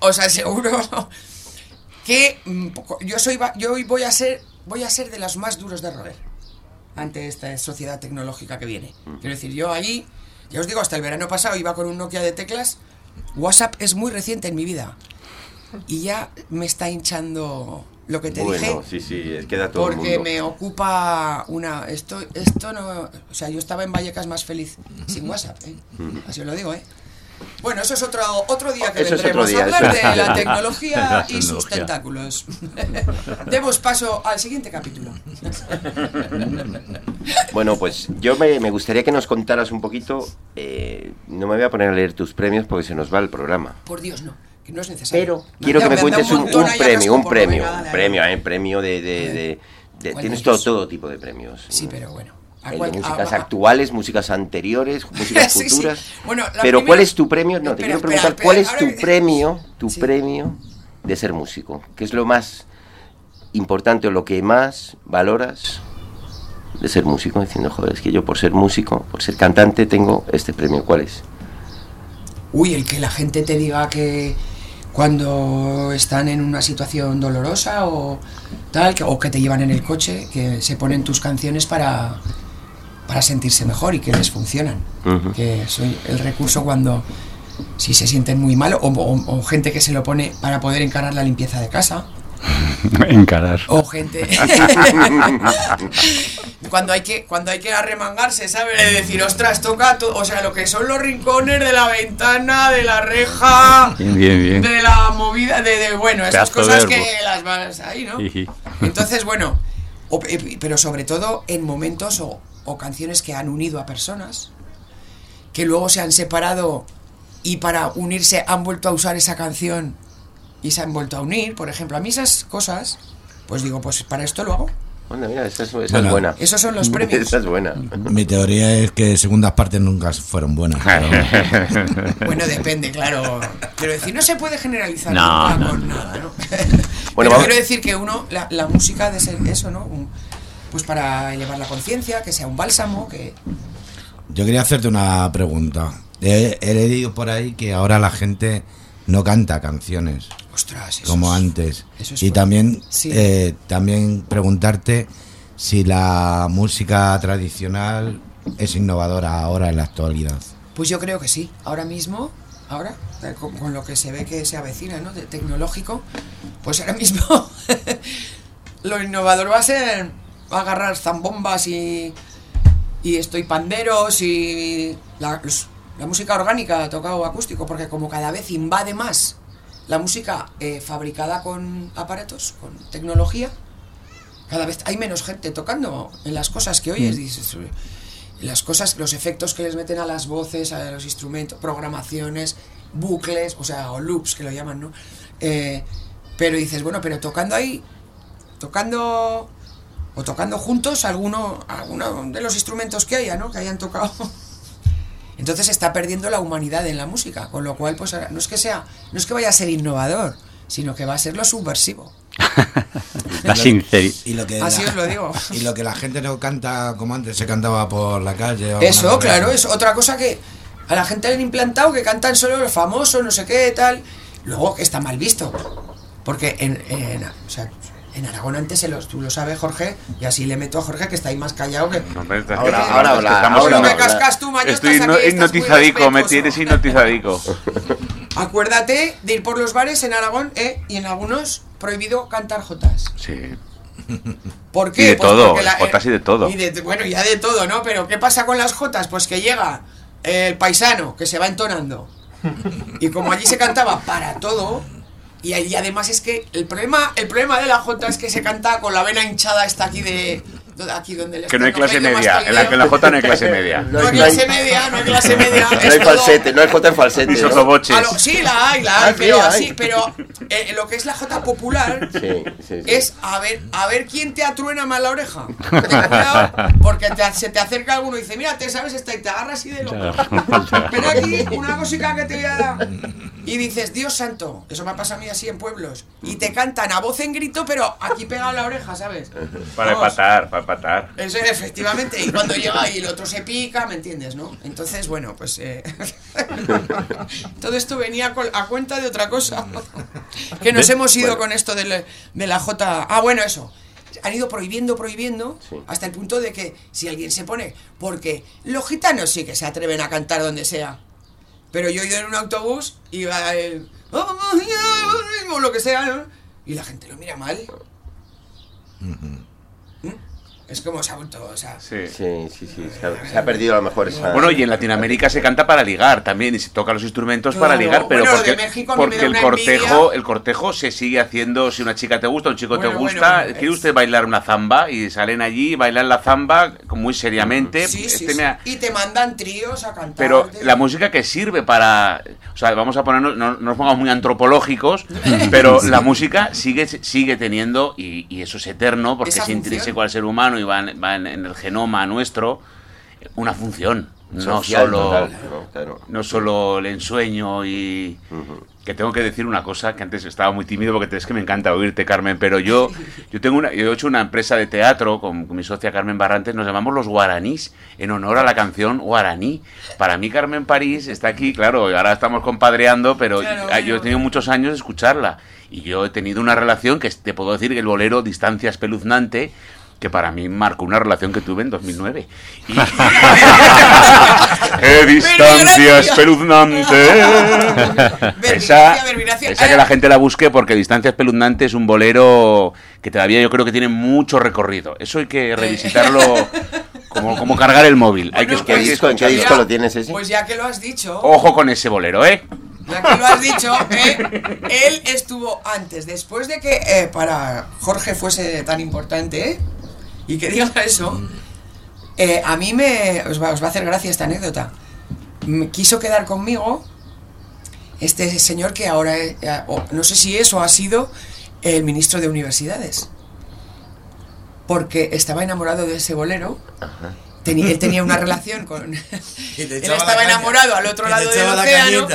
que yo voy a ser de los más duros de roer ante esta sociedad tecnológica que viene. Quiero decir, yo allí, ya os digo, hasta el verano pasado iba con un Nokia de teclas. WhatsApp es muy reciente en mi vida. y ya me está hinchando lo que te dije. Bueno, sí, queda todo el porque mundo. me ocupa una... Esto no... O sea, yo estaba en Vallecas más feliz sin WhatsApp, ¿eh? Así os lo digo, ¿eh? Bueno, eso es otro día que Eso es vendremos otro día, a hablar eso de es. la tecnología La y sus tecnología. tentáculos. Demos paso al siguiente capítulo. Bueno, pues yo me gustaría que nos contaras un poquito. No me voy a poner a leer tus premios porque se nos va el programa. Por Dios, no, que no es necesario. Pero quiero que me cuentes un premio, un premio, premio de ¿Cuál tienes de ellos? todo tipo de premios. Sí, pero bueno. El de músicas actuales, músicas anteriores, músicas Sí, sí. futuras. Bueno, la pero primera- ¿cuál es tu premio? No, te Espera, quiero preguntar espera, cuál es ahora tu me- premio, Sí. premio de ser músico. ¿Qué es lo más importante o lo que más valoras de ser músico? Diciendo, joder, es que yo por ser músico, por ser cantante, tengo este premio. ¿Cuál es? Uy, el que la gente te diga que cuando están en una situación dolorosa o tal, o que te llevan en el coche, que se ponen tus canciones para sentirse mejor y que les funcionan. Ujú. Que soy el recurso cuando si se sienten muy mal o gente que se lo pone para poder encarar la limpieza de casa. Encarar. O gente cuando hay que arremangarse, ¿sabes? De decir, ostras, toca todo, o sea, lo que son los rincones de la ventana, de la reja, Bien. de la movida, bueno, esas Pedazo cosas verbo. que las vas ahí, ¿no? Jiji. Entonces, bueno, pero sobre todo en momentos o canciones que han unido a personas que luego se han separado y para unirse han vuelto a usar esa canción y se han vuelto a unir, por ejemplo. A mí esas cosas, pues digo, pues para esto lo hago. Anda, mira, esa es Bueno, buena. Esos son los premios. Esa es buena. Mi teoría es que segundas partes nunca fueron buenas. pero- Bueno, depende, claro. Quiero decir, no se puede generalizar No, nunca no. con nada, ¿no? Bueno, Pero vamos- quiero decir que uno, la música de ser eso, ¿no? Pues para elevar la conciencia, que sea un bálsamo, que... Yo quería hacerte una pregunta. He leído por ahí que ahora la gente no canta canciones Ostras, eso como es- antes. eso es Y fuerte. también, Sí. también preguntarte si la música tradicional es innovadora ahora en la actualidad. Pues yo creo que sí. Ahora mismo, con lo que se ve que se avecina, ¿no? De tecnológico, pues ahora mismo lo innovador va a ser agarrar zambombas y estoy panderos y la música orgánica tocado acústico, porque como cada vez invade más la música fabricada con aparatos, con tecnología, cada vez hay menos gente tocando en las cosas que oyes, dices, las cosas, los efectos que les meten a las voces, a los instrumentos, programaciones, bucles, o sea, o loops que lo llaman, ¿no? Pero dices, bueno, pero tocando ahí, tocando juntos alguno de los instrumentos que haya, ¿no? Que hayan tocado. Entonces se está perdiendo la humanidad en la música, con lo cual, pues no es que vaya a ser innovador, sino que va a ser lo subversivo. La sinceridad. Y lo que Así os lo digo. Y lo que la gente no canta como antes se cantaba por la calle. o Eso, alguna claro, cosa. es otra cosa que a la gente le han implantado, que cantan solo los famosos, no sé qué, tal. Luego que está mal visto. Porque en Aragón antes, tú lo sabes, Jorge, y así le meto a Jorge, que está ahí más callado que... Ahora me cascas tú, maño, Estoy estás aquí, estás muy hipnotizadico, me respetuoso. tienes hipnotizadico. Acuérdate de ir por los bares en Aragón, y en algunos prohibido cantar jotas. Sí. ¿Por Y qué? de Pues todo, porque jotas y de todo. Bueno, ya de todo, ¿no? Pero ¿qué pasa con las jotas? Pues que llega el paisano, que se va entonando. Y como allí se cantaba para todo, y además es que el problema de la jota es que se canta con la vena hinchada esta aquí aquí donde el Que no hay clase esternocleido media, más en la Jota no hay clase media. No hay clase media. No hay es todo- falsete, no hay jota en falsete. Ni ¿no? sotoboches. Sí, la hay, Ah, pero sí, así, hay. pero lo que es la jota popular Sí. es a ver quién te atruena más la oreja. Ten cuidado, porque se te acerca alguno y dice, mira, te sabes esta, y te agarras así de loco. Pero aquí una cosica que te voy a dar. Y dices, Dios santo, eso me ha pasado a mí así en pueblos. Y te cantan a voz en grito, pero aquí pegado en la oreja, ¿sabes? Para Vamos. empatar. Eso efectivamente, y cuando llega y el otro se pica, ¿me entiendes, no? Entonces, bueno, pues todo esto venía a cuenta de otra cosa. Que nos hemos ido con esto de la J. Ah, bueno, eso. Han ido prohibiendo, hasta el punto de que si alguien se pone... Porque los gitanos sí que se atreven a cantar donde sea. Pero yo he ido en un autobús y va el... o lo que sea, ¿no? Y la gente lo mira mal. Es como se ha vuelto, o sea... Sí. Se ha perdido a lo mejor esa... Bueno, y en Latinoamérica se canta para ligar también, y se toca los instrumentos para ligar, pero bueno, porque, México, porque el cortejo se sigue haciendo. Si una chica te gusta, un chico te gusta, ¿quiere usted bailar una zamba? Y salen allí, bailan la zamba muy seriamente. Sí. Y te mandan tríos a cantar. Pero la música que sirve para... O sea, vamos a ponernos, no nos pongamos muy antropológicos, pero la música sigue teniendo, y eso es eterno, porque es intrínseco al ser humano y va en el genoma nuestro, una función. No solo el ensueño y... Que tengo que decir una cosa, que antes estaba muy tímido porque es que me encanta oírte, Carmen, pero yo he hecho una empresa de teatro con mi socia Carmen Barrantes, nos llamamos Los Guaranís, en honor a la canción guaraní. Para mí Carmen París está aquí, claro, ahora estamos compadreando, pero yo he tenido muchos años de escucharla, y yo he tenido una relación que te puedo decir que el bolero Distancia Espeluznante, que para mí marcó una relación que tuve en 2009. ¡Qué distancia espeluznante! Esa que la gente la busque, porque Distancia Espeluznante es un bolero que todavía yo creo que tiene mucho recorrido. Eso hay que revisitarlo como cargar el móvil. Bueno, ¿En qué disco lo tienes ese? Pues ya que lo has dicho... Ojo con ese bolero, ¿eh? Ya que lo has dicho, él estuvo antes, después de que para Jorge fuese tan importante, y que diga eso, a mí os va a hacer gracia esta anécdota. Me quiso quedar conmigo este señor que ahora, no sé si es o ha sido el ministro de Universidades, porque estaba enamorado de ese bolero. Él tenía una relación con... él estaba enamorado al otro lado del océano.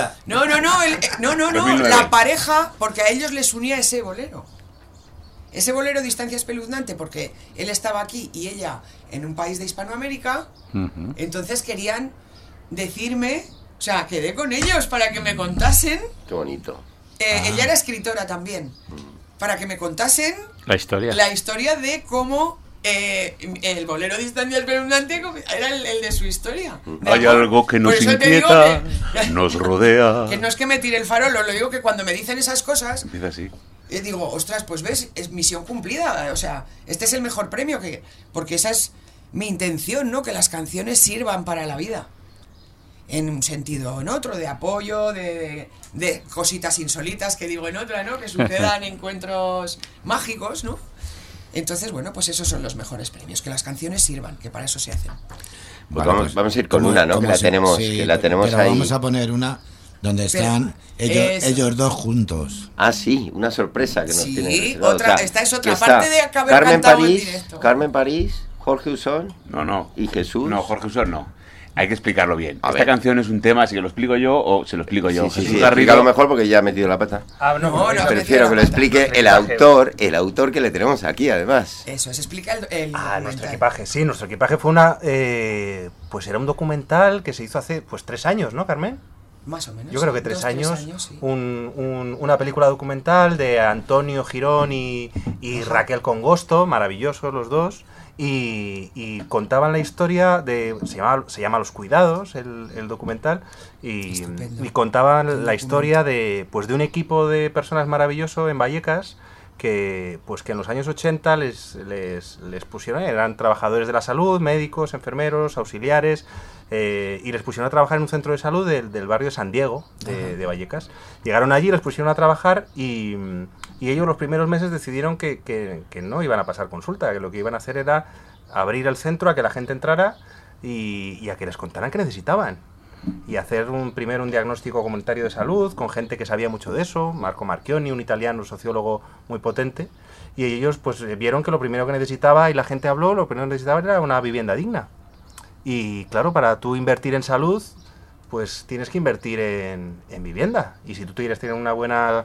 No, la pareja, porque a ellos les unía ese bolero. Ese bolero Distancia Espeluznante, porque él estaba aquí y ella en un país de Hispanoamérica, entonces querían decirme, o sea, quedé con ellos para que me contasen. Qué bonito. Ella era escritora también, para que me contasen la historia de cómo el bolero Distancia Espeluznante era el de su historia. Hay algo que nos inquieta, nos rodea. Que no es que me tire el farol, lo digo que cuando me dicen esas cosas... Empieza así. Digo, ostras, pues ves, es misión cumplida, o sea, este es el mejor premio, porque esa es mi intención, ¿no? Que las canciones sirvan para la vida, en un sentido o en otro, de apoyo, de cositas insólitas, que digo en otra, ¿no? Que sucedan encuentros mágicos, ¿no? Entonces, bueno, pues esos son los mejores premios, que las canciones sirvan, que para eso se hacen. Pues vamos a ir con una, ¿no? Que la tenemos ahí. Vamos a poner una... Donde están ellos dos juntos. Ah, sí, una sorpresa que nos tiene. Sí, esta es otra parte de haber cantado en directo. Carmen París, Jorge Usón. No. ¿Y Jesús? No, Jorge Usón no. Hay que explicarlo bien. Esta canción es un tema, si que lo explico yo o se lo explico yo. Sí, explícalo mejor porque ya ha metido la pata. Prefiero que lo explique el autor que le tenemos aquí, además. Eso es, explica nuestro equipaje. Sí, nuestro equipaje fue pues era un documental que se hizo hace 3 años, ¿no, Carmen? Más o menos. Yo creo que 3 años. Sí. Una película documental de Antonio Girón y Raquel Congosto, maravillosos los dos, y contaban la historia de... Se llama Los Cuidados, el documental, y contaban la historia de un equipo de personas maravilloso en Vallecas, que en los años 80 les pusieron, eran trabajadores de la salud, médicos, enfermeros, auxiliares, y les pusieron a trabajar en un centro de salud del barrio de San Diego, de Vallecas. Llegaron allí, les pusieron a trabajar y ellos los primeros meses decidieron que no iban a pasar consulta, que lo que iban a hacer era abrir el centro a que la gente entrara y a que les contaran qué necesitaban. Y hacer primero un diagnóstico comunitario de salud con gente que sabía mucho de eso, Marco Marchioni, un italiano, un sociólogo muy potente, y ellos vieron que lo primero que necesitaba, y la gente habló, lo primero que necesitaba era una vivienda digna. Y claro, para tú invertir en salud, pues tienes que invertir en vivienda, y si tú quieres tener una buena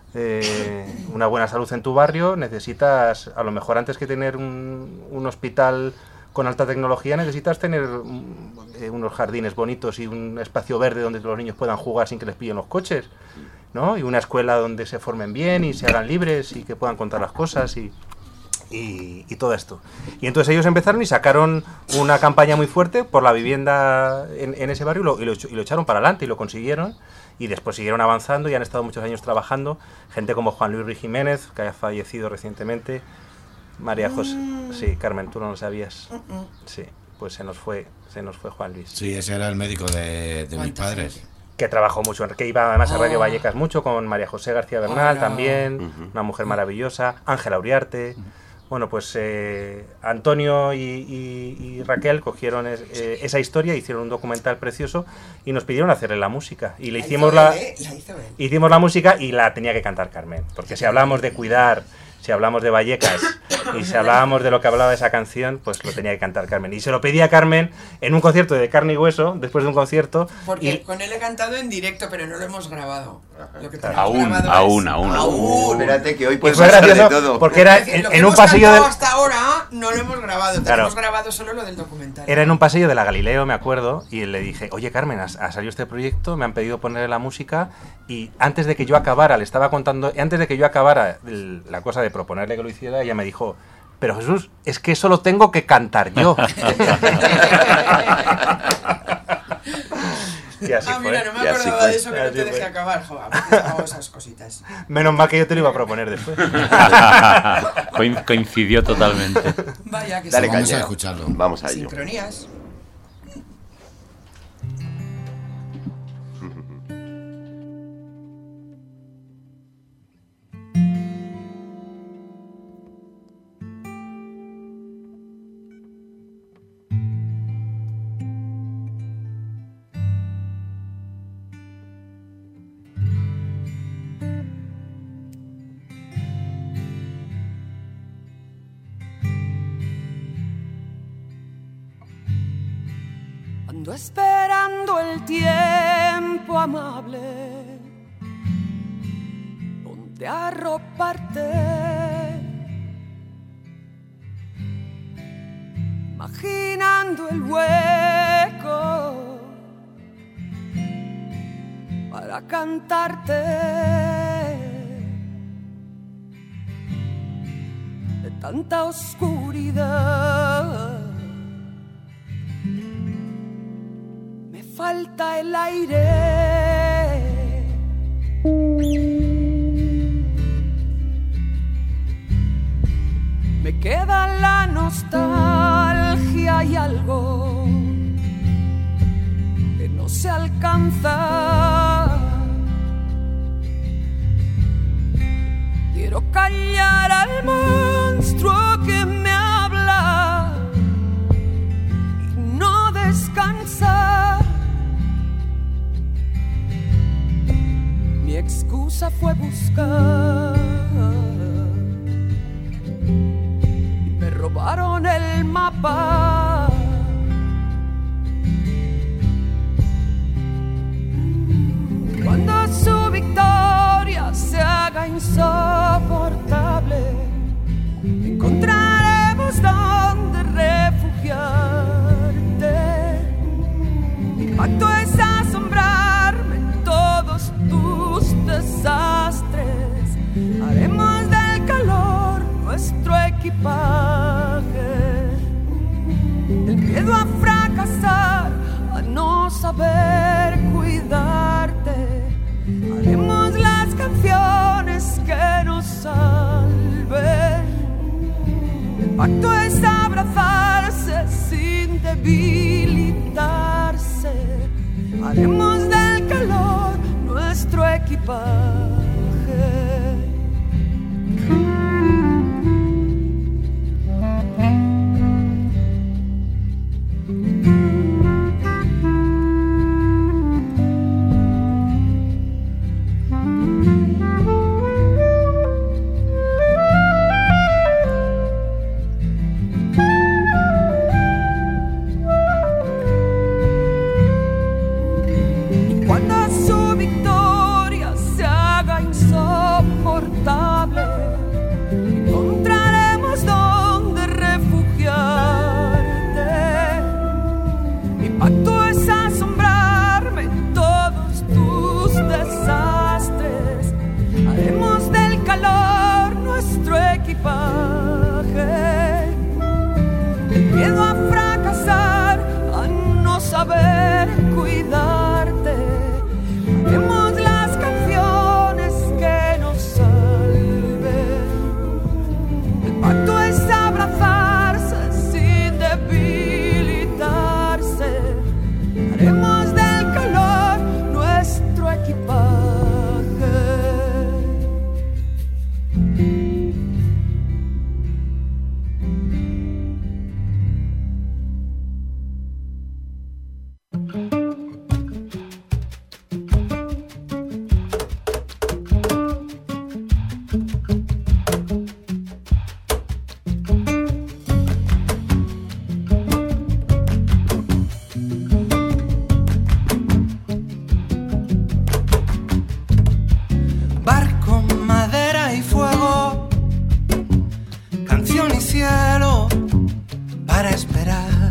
salud en tu barrio, necesitas, a lo mejor antes que tener un hospital con alta tecnología, necesitas tener unos jardines bonitos y un espacio verde donde los niños puedan jugar sin que les pillen los coches, ¿no? Y una escuela donde se formen bien y se hagan libres y que puedan contar las cosas. Y y todo esto. Y entonces ellos empezaron y sacaron una campaña muy fuerte por la vivienda en ese barrio y lo echaron para adelante y lo consiguieron. Y después siguieron avanzando y han estado muchos años trabajando. Gente como Juan Luis Jiménez, que ha fallecido recientemente. María José... Sí, Carmen, tú no lo sabías. Sí, pues se nos fue Juan Luis. Sí, ese era el médico de mis padres. Que trabajó mucho, que iba además a Radio Vallecas mucho, con María José García Bernal también, una mujer maravillosa, Ángela Uriarte. Bueno, pues Antonio y Raquel cogieron esa historia, hicieron un documental precioso y nos pidieron hacerle la música. Y le hicimos hicimos la música y la tenía que cantar Carmen. Porque si hablamos de cuidar, si hablamos de Vallecas y si hablábamos de lo que hablaba esa canción, pues lo tenía que cantar Carmen. Y se lo pedí a Carmen en un concierto de Carne y Hueso, después de un concierto. Porque con él he cantado en directo, pero no lo hemos grabado. Lo que Aún. Espérate que hoy puedes fue pasar gracioso de todo. porque era en un pasillo del... hasta ahora no lo hemos grabado, Claro. hemos grabado solo lo del documental. Era en un pasillo de la Galileo, me acuerdo, y le dije, oye Carmen, ha salido este proyecto, me han pedido ponerle la música, y antes de que yo acabara, le estaba contando, antes de que yo acabara la cosa de proponerle que lo hiciera, ella me dijo, pero Jesús, es que eso lo tengo que cantar yo. Y así fue. Mira, no me acordaba de eso, que no te dejé acabar, joder, hago esas cositas. Menos mal que yo te lo iba a proponer después. Coincidió totalmente. Vaya, que Dale, Vamos a escucharlo. Vamos a ello. Sincronías. Ando esperando el tiempo amable donde arroparte, imaginando el hueco para cantarte de tanta oscuridad. Falta el aire, me queda la nostalgia y algo que no se alcanza. Quiero callar al monstruo que me habla y no descansa. Mi excusa fue buscar y me robaron el mapa. Cuando su victoria se haga insoportable, encontraremos donde refugiarte. Mi pacto es asombrarme en todos tus desastres. Haremos del calor nuestro equipaje. El miedo a fracasar, a no saber cuidarte. Haremos las canciones que nos salven. El pacto es abrazarse sin debilitarse. Haremos del calor nuestro equipaje. Cuando su victoria se haga para esperar,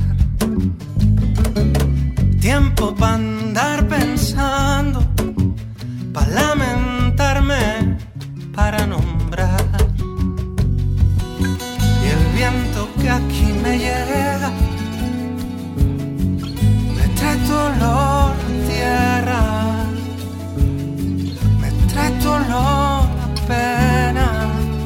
tiempo para andar pensando, para lamentarme, para nombrar. Y el viento que aquí me llega me trae dolor a tierra, me trae dolor a pena,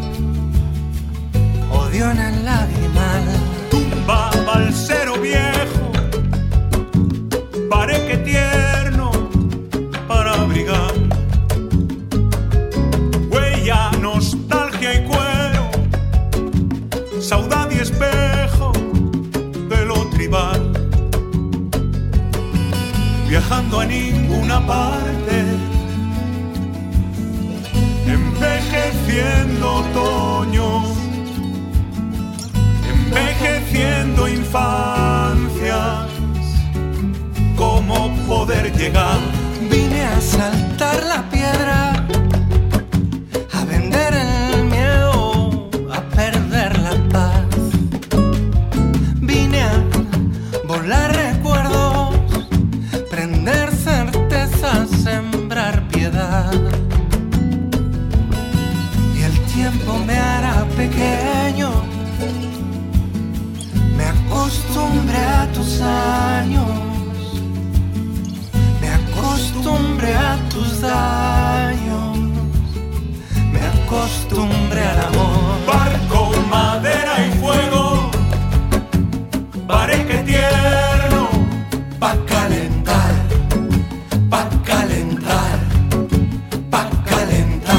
odio en el lagrimal. Tumba balsero viejo, pareque tierno para abrigar, huella, nostalgia y cuero, saudade y espejo de lo tribal, viajando a ninguna parte, envejeciendo otoños, envejeciendo infancias, cómo poder llegar. Vine a saltar la piedra, a vender el miedo, a perder la paz. Vine a volar recuerdos, prender certezas, sembrar piedad. Y el tiempo me hará pequeño, me acostumbré a tus años, me acostumbré a tus daños, me acostumbré al amor. Barco, madera y fuego, pareque tierno, pa' calentar, pa' calentar, pa' calentar.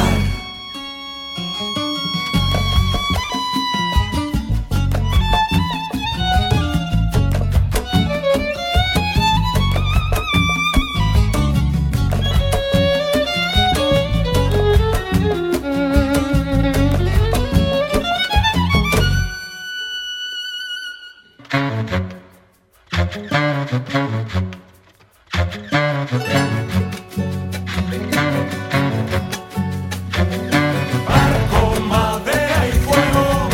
barco, madera y fuego,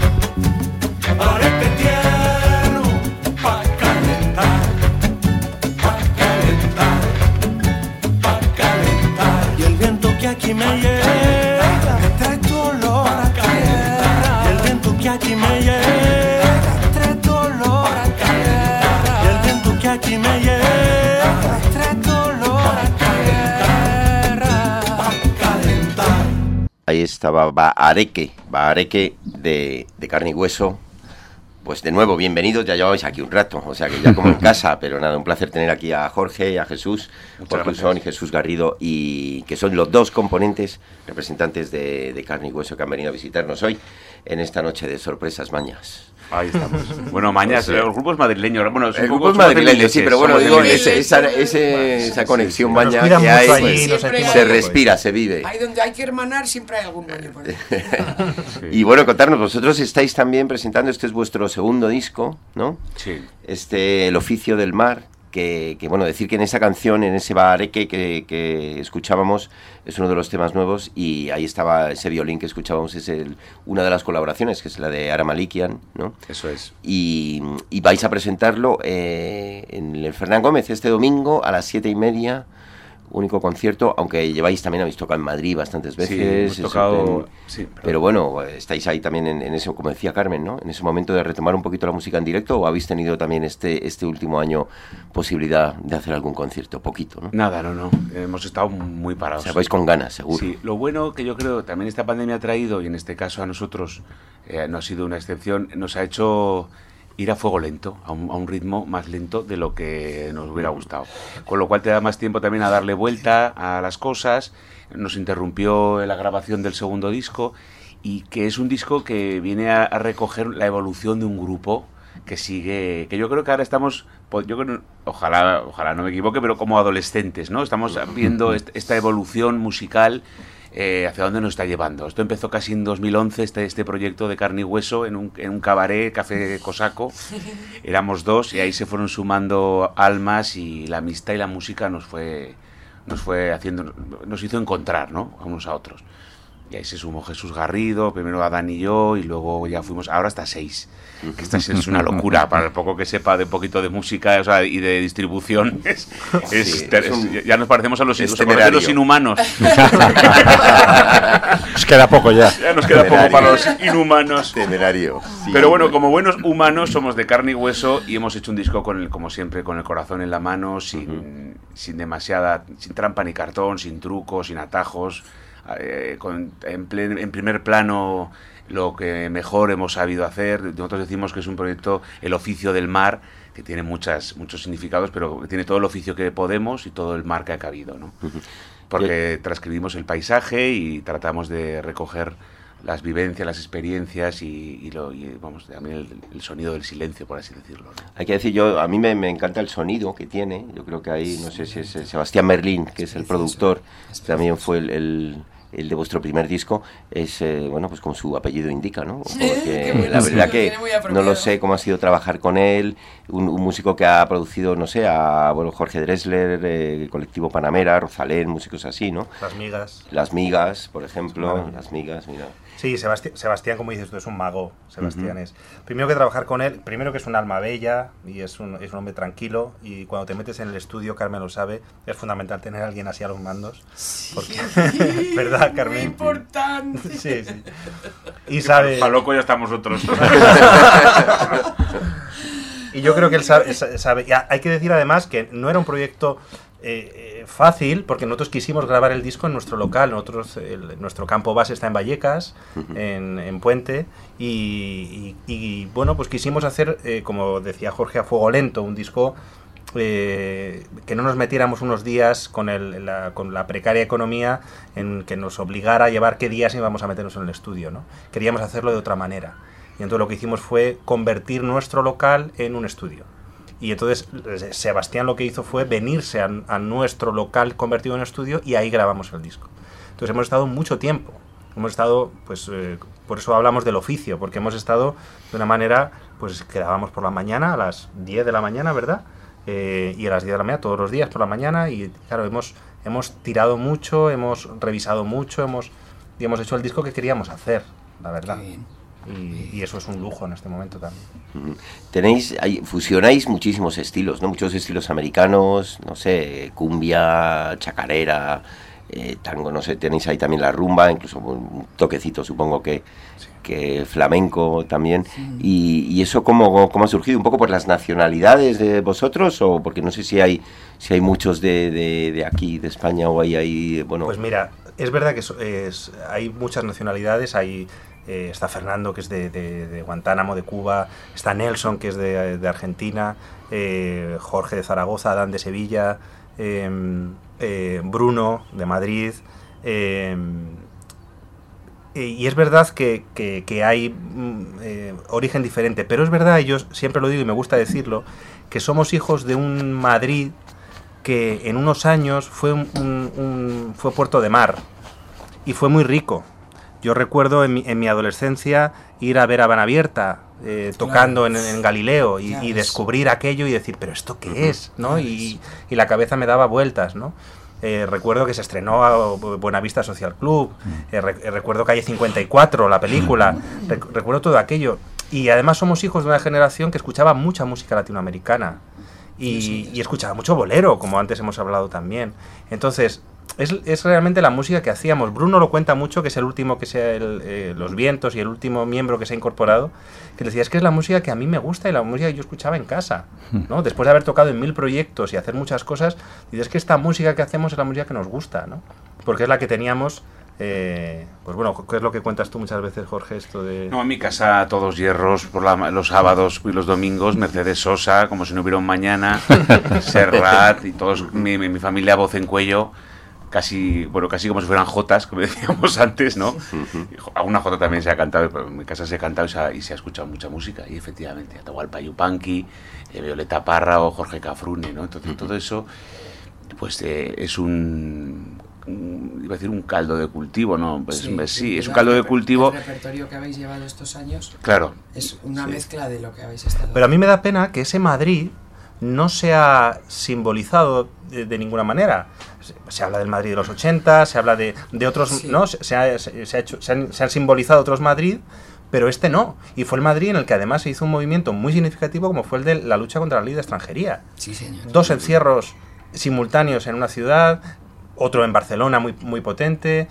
pareque tierno, pa' calentar, pa' calentar, pa' calentar. Y el viento que aquí me llega me trae dolor a tierra. Y el viento que aquí me llega me trae dolor a tierra. Y el viento que aquí me llega me trae dolor a tierra. Pa' calentar. Ahí estaba Bahareque de Carne y Hueso. Pues de nuevo, bienvenidos, ya llevabais aquí un rato, o sea que ya como en casa, pero nada, un placer tener aquí a Jorge y a Jesús, Jorge Usón y Jesús Garrido, y que son los dos componentes, representantes de Carne y Hueso que han venido a visitarnos hoy, en esta noche de sorpresas mañas. Ahí estamos. Bueno, mañas, los grupos madrileños. Bueno, el grupo es madrileño, sí, pero bueno, digo, esa conexión maña que hay, pues, se respira, se vive. Ahí donde hay que hermanar siempre hay algún maño por ahí. Y bueno, contarnos, vosotros estáis también presentando, este es vuestro segundo disco, ¿no? Sí. El oficio del mar, que bueno, decir que en esa canción, en ese Bahareque que escuchábamos, es uno de los temas nuevos, y ahí estaba ese violín que escuchábamos, es una de las colaboraciones, que es la de Ara Malikian, ¿no? Eso es. Y vais a presentarlo en el Fernán Gómez este domingo a las 7:30, único concierto, aunque lleváis también, habéis tocado en Madrid bastantes veces. Sí, hemos tocado, pero bueno, estáis ahí también en ese, como decía Carmen, ¿no? En ese momento de retomar un poquito la música en directo, ¿o habéis tenido también este último año posibilidad de hacer algún concierto? Poquito, ¿no? Nada, no. Hemos estado muy parados. O sea, vais con ganas, seguro. Sí, lo bueno que yo creo también esta pandemia ha traído, y en este caso a nosotros no ha sido una excepción, nos ha hecho ir a fuego lento, a un ritmo más lento de lo que nos hubiera gustado. Con lo cual te da más tiempo también a darle vuelta a las cosas. Nos interrumpió la grabación del segundo disco, y que es un disco que viene a recoger la evolución de un grupo que sigue, que yo creo que ahora estamos, yo creo, ojalá no me equivoque, pero como adolescentes, ¿no? Estamos viendo esta evolución musical, hacia dónde nos está llevando. Esto empezó casi en 2011, este proyecto de Carne y Hueso, en un cabaret, Café Cosaco. Éramos dos, y ahí se fueron sumando almas, y la amistad y la música nos hizo encontrar, ¿no? A unos a otros. Y ahí se sumó Jesús Garrido, primero Adán y yo, y luego ya fuimos, ahora hasta 6. Que esta es una locura, para el poco que sepa de un poquito de música, o sea, y de distribución, ya nos parecemos a los inhumanos. Nos queda poco ya. Ya nos queda poco para los inhumanos. Temerario. Sí, pero bueno, como buenos humanos somos de carne y hueso y hemos hecho un disco como siempre, con el corazón en la mano, sin trampa ni cartón, sin trucos, sin atajos, en primer plano lo que mejor hemos sabido hacer. Nosotros decimos que es un proyecto, el oficio del mar, que tiene muchos significados, pero que tiene todo el oficio que podemos y todo el mar que ha cabido, ¿no? Porque transcribimos el paisaje y tratamos de recoger las vivencias, las experiencias y vamos, también el sonido del silencio, por así decirlo, ¿no? Hay que decir, a mí me encanta el sonido que tiene. Yo creo que ahí, no sé si es Sebastián Merlín, que es el productor, también fue el de vuestro primer disco, es, bueno, pues como su apellido indica, ¿no? Porque la verdad que no lo sé cómo ha sido trabajar con él, un músico que ha producido, no sé, a Jorge Drexler, el colectivo Panamera, Rosalén, músicos así, ¿no? Las Migas, por ejemplo, Las Migas, mira. Sí, Sebastián, como dices tú, es un mago. Sebastián es. Primero que trabajar con él, primero que es un alma bella y es un hombre tranquilo. Y cuando te metes en el estudio, Carmen lo sabe, es fundamental tener a alguien así a los mandos. Porque, ¿verdad, Carmen? Muy importante. Sí. Y sabe. Para loco ya estamos otros. Y yo creo que él sabe. Y hay que decir además que no era un proyecto fácil, porque nosotros quisimos grabar el disco en nuestro local. Nuestro campo base está en Vallecas, en Puente, y bueno, pues quisimos hacer, como decía Jorge, a fuego lento, un disco que no nos metiéramos unos días con la precaria economía en que nos obligara a llevar qué días íbamos a meternos en el estudio, ¿no? Queríamos hacerlo de otra manera, y entonces lo que hicimos fue convertir nuestro local en un estudio. Y entonces Sebastián lo que hizo fue venirse a nuestro local convertido en estudio, y ahí grabamos el disco. Entonces hemos estado mucho tiempo, pues por eso hablamos del oficio, porque hemos estado de una manera, pues que grabamos por la mañana, a las 10 de la mañana, ¿verdad? Y a las 10 de la mañana, todos los días por la mañana, y claro, hemos tirado mucho, hemos revisado mucho, hemos hecho el disco que queríamos hacer, la verdad. Y eso es un lujo en este momento también. Fusionáis muchísimos estilos, ¿no? Muchos estilos americanos, no sé, cumbia, chacarera, tango, no sé, tenéis ahí también la rumba, incluso un toquecito, supongo que flamenco también. Sí. ¿Y eso cómo ha surgido? ¿Un poco por las nacionalidades de vosotros, o porque no sé si hay muchos de aquí, de España, o hay bueno? Pues mira, es verdad que hay muchas nacionalidades. Está Fernando, que es de Guantánamo, de Cuba, está Nelson, que es de Argentina, Jorge de Zaragoza, Adán de Sevilla, Bruno de Madrid, y es verdad que hay origen diferente, pero es verdad, y yo siempre lo digo y me gusta decirlo, que somos hijos de un Madrid que en unos años fue puerto de mar y fue muy rico. Yo recuerdo en mi adolescencia ir a ver Habana Abierta, tocando en Galileo, y descubrir aquello y decir, ¿pero esto qué es? ¿No? Y la cabeza me daba vueltas, ¿no? Recuerdo que se estrenó a Buenavista Social Club, recuerdo Calle 54, la película, recuerdo todo aquello. Y además somos hijos de una generación que escuchaba mucha música latinoamericana y escuchaba mucho bolero, como antes hemos hablado también. Entonces, es realmente la música que hacíamos. Bruno lo cuenta mucho, que es el último que sea Los Vientos, y el último miembro que se ha incorporado, que decía, es que es la música que a mí me gusta y la música que yo escuchaba en casa, ¿no? Después de haber tocado en 1000 proyectos y hacer muchas cosas, dices que esta música que hacemos es la música que nos gusta, ¿no? Porque es la que teníamos. Pues bueno, ¿qué es lo que cuentas tú muchas veces, Jorge, esto de...? No, en mi casa todos hierros por los sábados y los domingos, Mercedes Sosa, como si no hubiera un mañana, Serrat, y todos, mi familia voz en cuello, casi como si fueran jotas, como decíamos antes, ¿no? Alguna jota también se ha cantado, pero en mi casa se ha cantado y se ha escuchado mucha música, y efectivamente, Atahualpa Yupanqui, Violeta Parra o Jorge Cafrune, ¿no? Entonces todo eso, pues es iba a decir un caldo de cultivo, ¿no? Pues, sí, es un caldo de cultivo. El repertorio que habéis llevado estos años, claro, es una mezcla de lo que habéis estado. Pero a mí me da pena que ese Madrid no se ha simbolizado de ninguna manera. Se habla del Madrid de los 80, se habla de otros, sí. ¿no? Se han simbolizado otros Madrid, pero este no. Y fue el Madrid en el que además se hizo un movimiento muy significativo como fue el de la lucha contra la ley de extranjería. Sí, señor. 2 encierros simultáneos en una ciudad, otro en Barcelona muy potente,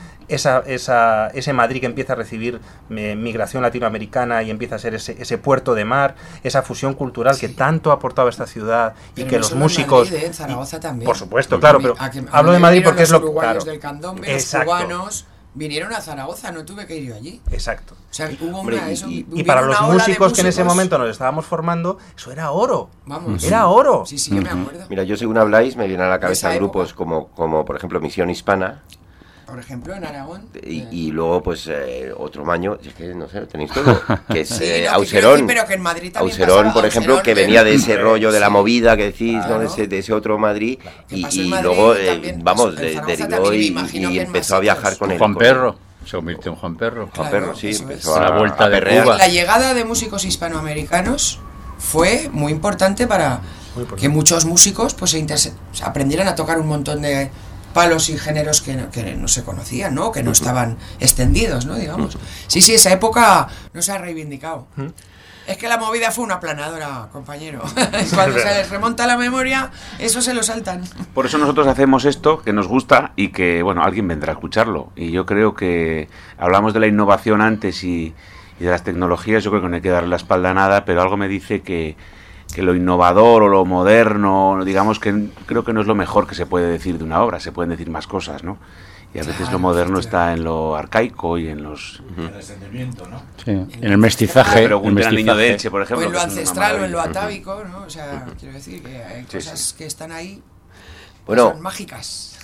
ese Madrid que empieza a recibir migración latinoamericana y empieza a ser ese puerto de mar, esa fusión cultural que tanto ha aportado a esta ciudad y pero que no los solo músicos... en Madrid, en Zaragoza también. Por supuesto, claro, pero hablo de Madrid porque es lo... Claro, del candombe, los cubanos vinieron a Zaragoza, no tuve que ir yo allí. Exacto. O sea, hubo Hombre, una... y para los músicos que en ese momento nos estábamos formando, eso era oro. Vamos. Era oro. Sí, yo me acuerdo. Mira, yo según habláis me vienen a la cabeza grupos como por ejemplo Misión Hispana. Por ejemplo, en Aragón. Y luego, pues, otro maño, es que no sé, lo tenéis todo, que es sí, Auserón. Pero que en Madrid también Auserón, por ejemplo, Auserón, que venía de ese rollo de la movida que decís, claro. ¿no? de ese otro Madrid. Claro. Y Madrid, luego, también, vamos, derivó y empezó a viajar con él. Juan Perro. Se convirtió en Juan Perro. Juan Perro, sí, empezó a la vuelta de perrear. Cuba. La llegada de músicos hispanoamericanos fue muy importante para que muchos músicos pues aprendieran a tocar un montón de palos y géneros que no se conocían, ¿no? Que no estaban extendidos, ¿no? Digamos. Sí, esa época no se ha reivindicado. Es que la movida fue una aplanadora, compañero. Cuando se les remonta la memoria, eso se lo saltan. Por eso nosotros hacemos esto, que nos gusta y que, bueno, alguien vendrá a escucharlo. Y yo creo que hablamos de la innovación antes y de las tecnologías, yo creo que no hay que darle la espalda a nada, pero algo me dice que lo innovador o lo moderno, digamos que creo que no es lo mejor que se puede decir de una obra, se pueden decir más cosas, ¿no? Y a veces lo moderno está en lo arcaico y en los... En el descendimiento, ¿no? Sí, en el mestizaje. Pregunten al niño de Elche, por ejemplo. O en lo ancestral o en lo atávico, ¿no? O sea, quiero decir que hay cosas que están ahí, bueno, son mágicas.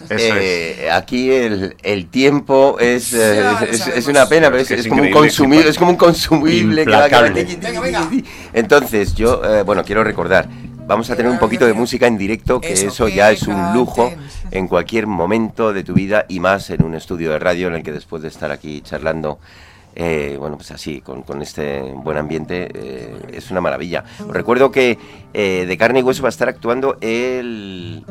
Aquí el tiempo es una pena, pero es como un consumible, es como un consumible. Venga. Entonces, yo, quiero recordar, vamos a tener un poquito de música en directo, que eso ya es un lujo en cualquier momento de tu vida y más en un estudio de radio en el que después de estar aquí charlando, pues así, con este buen ambiente, es una maravilla. Os recuerdo que De Carne y Hueso va a estar actuando el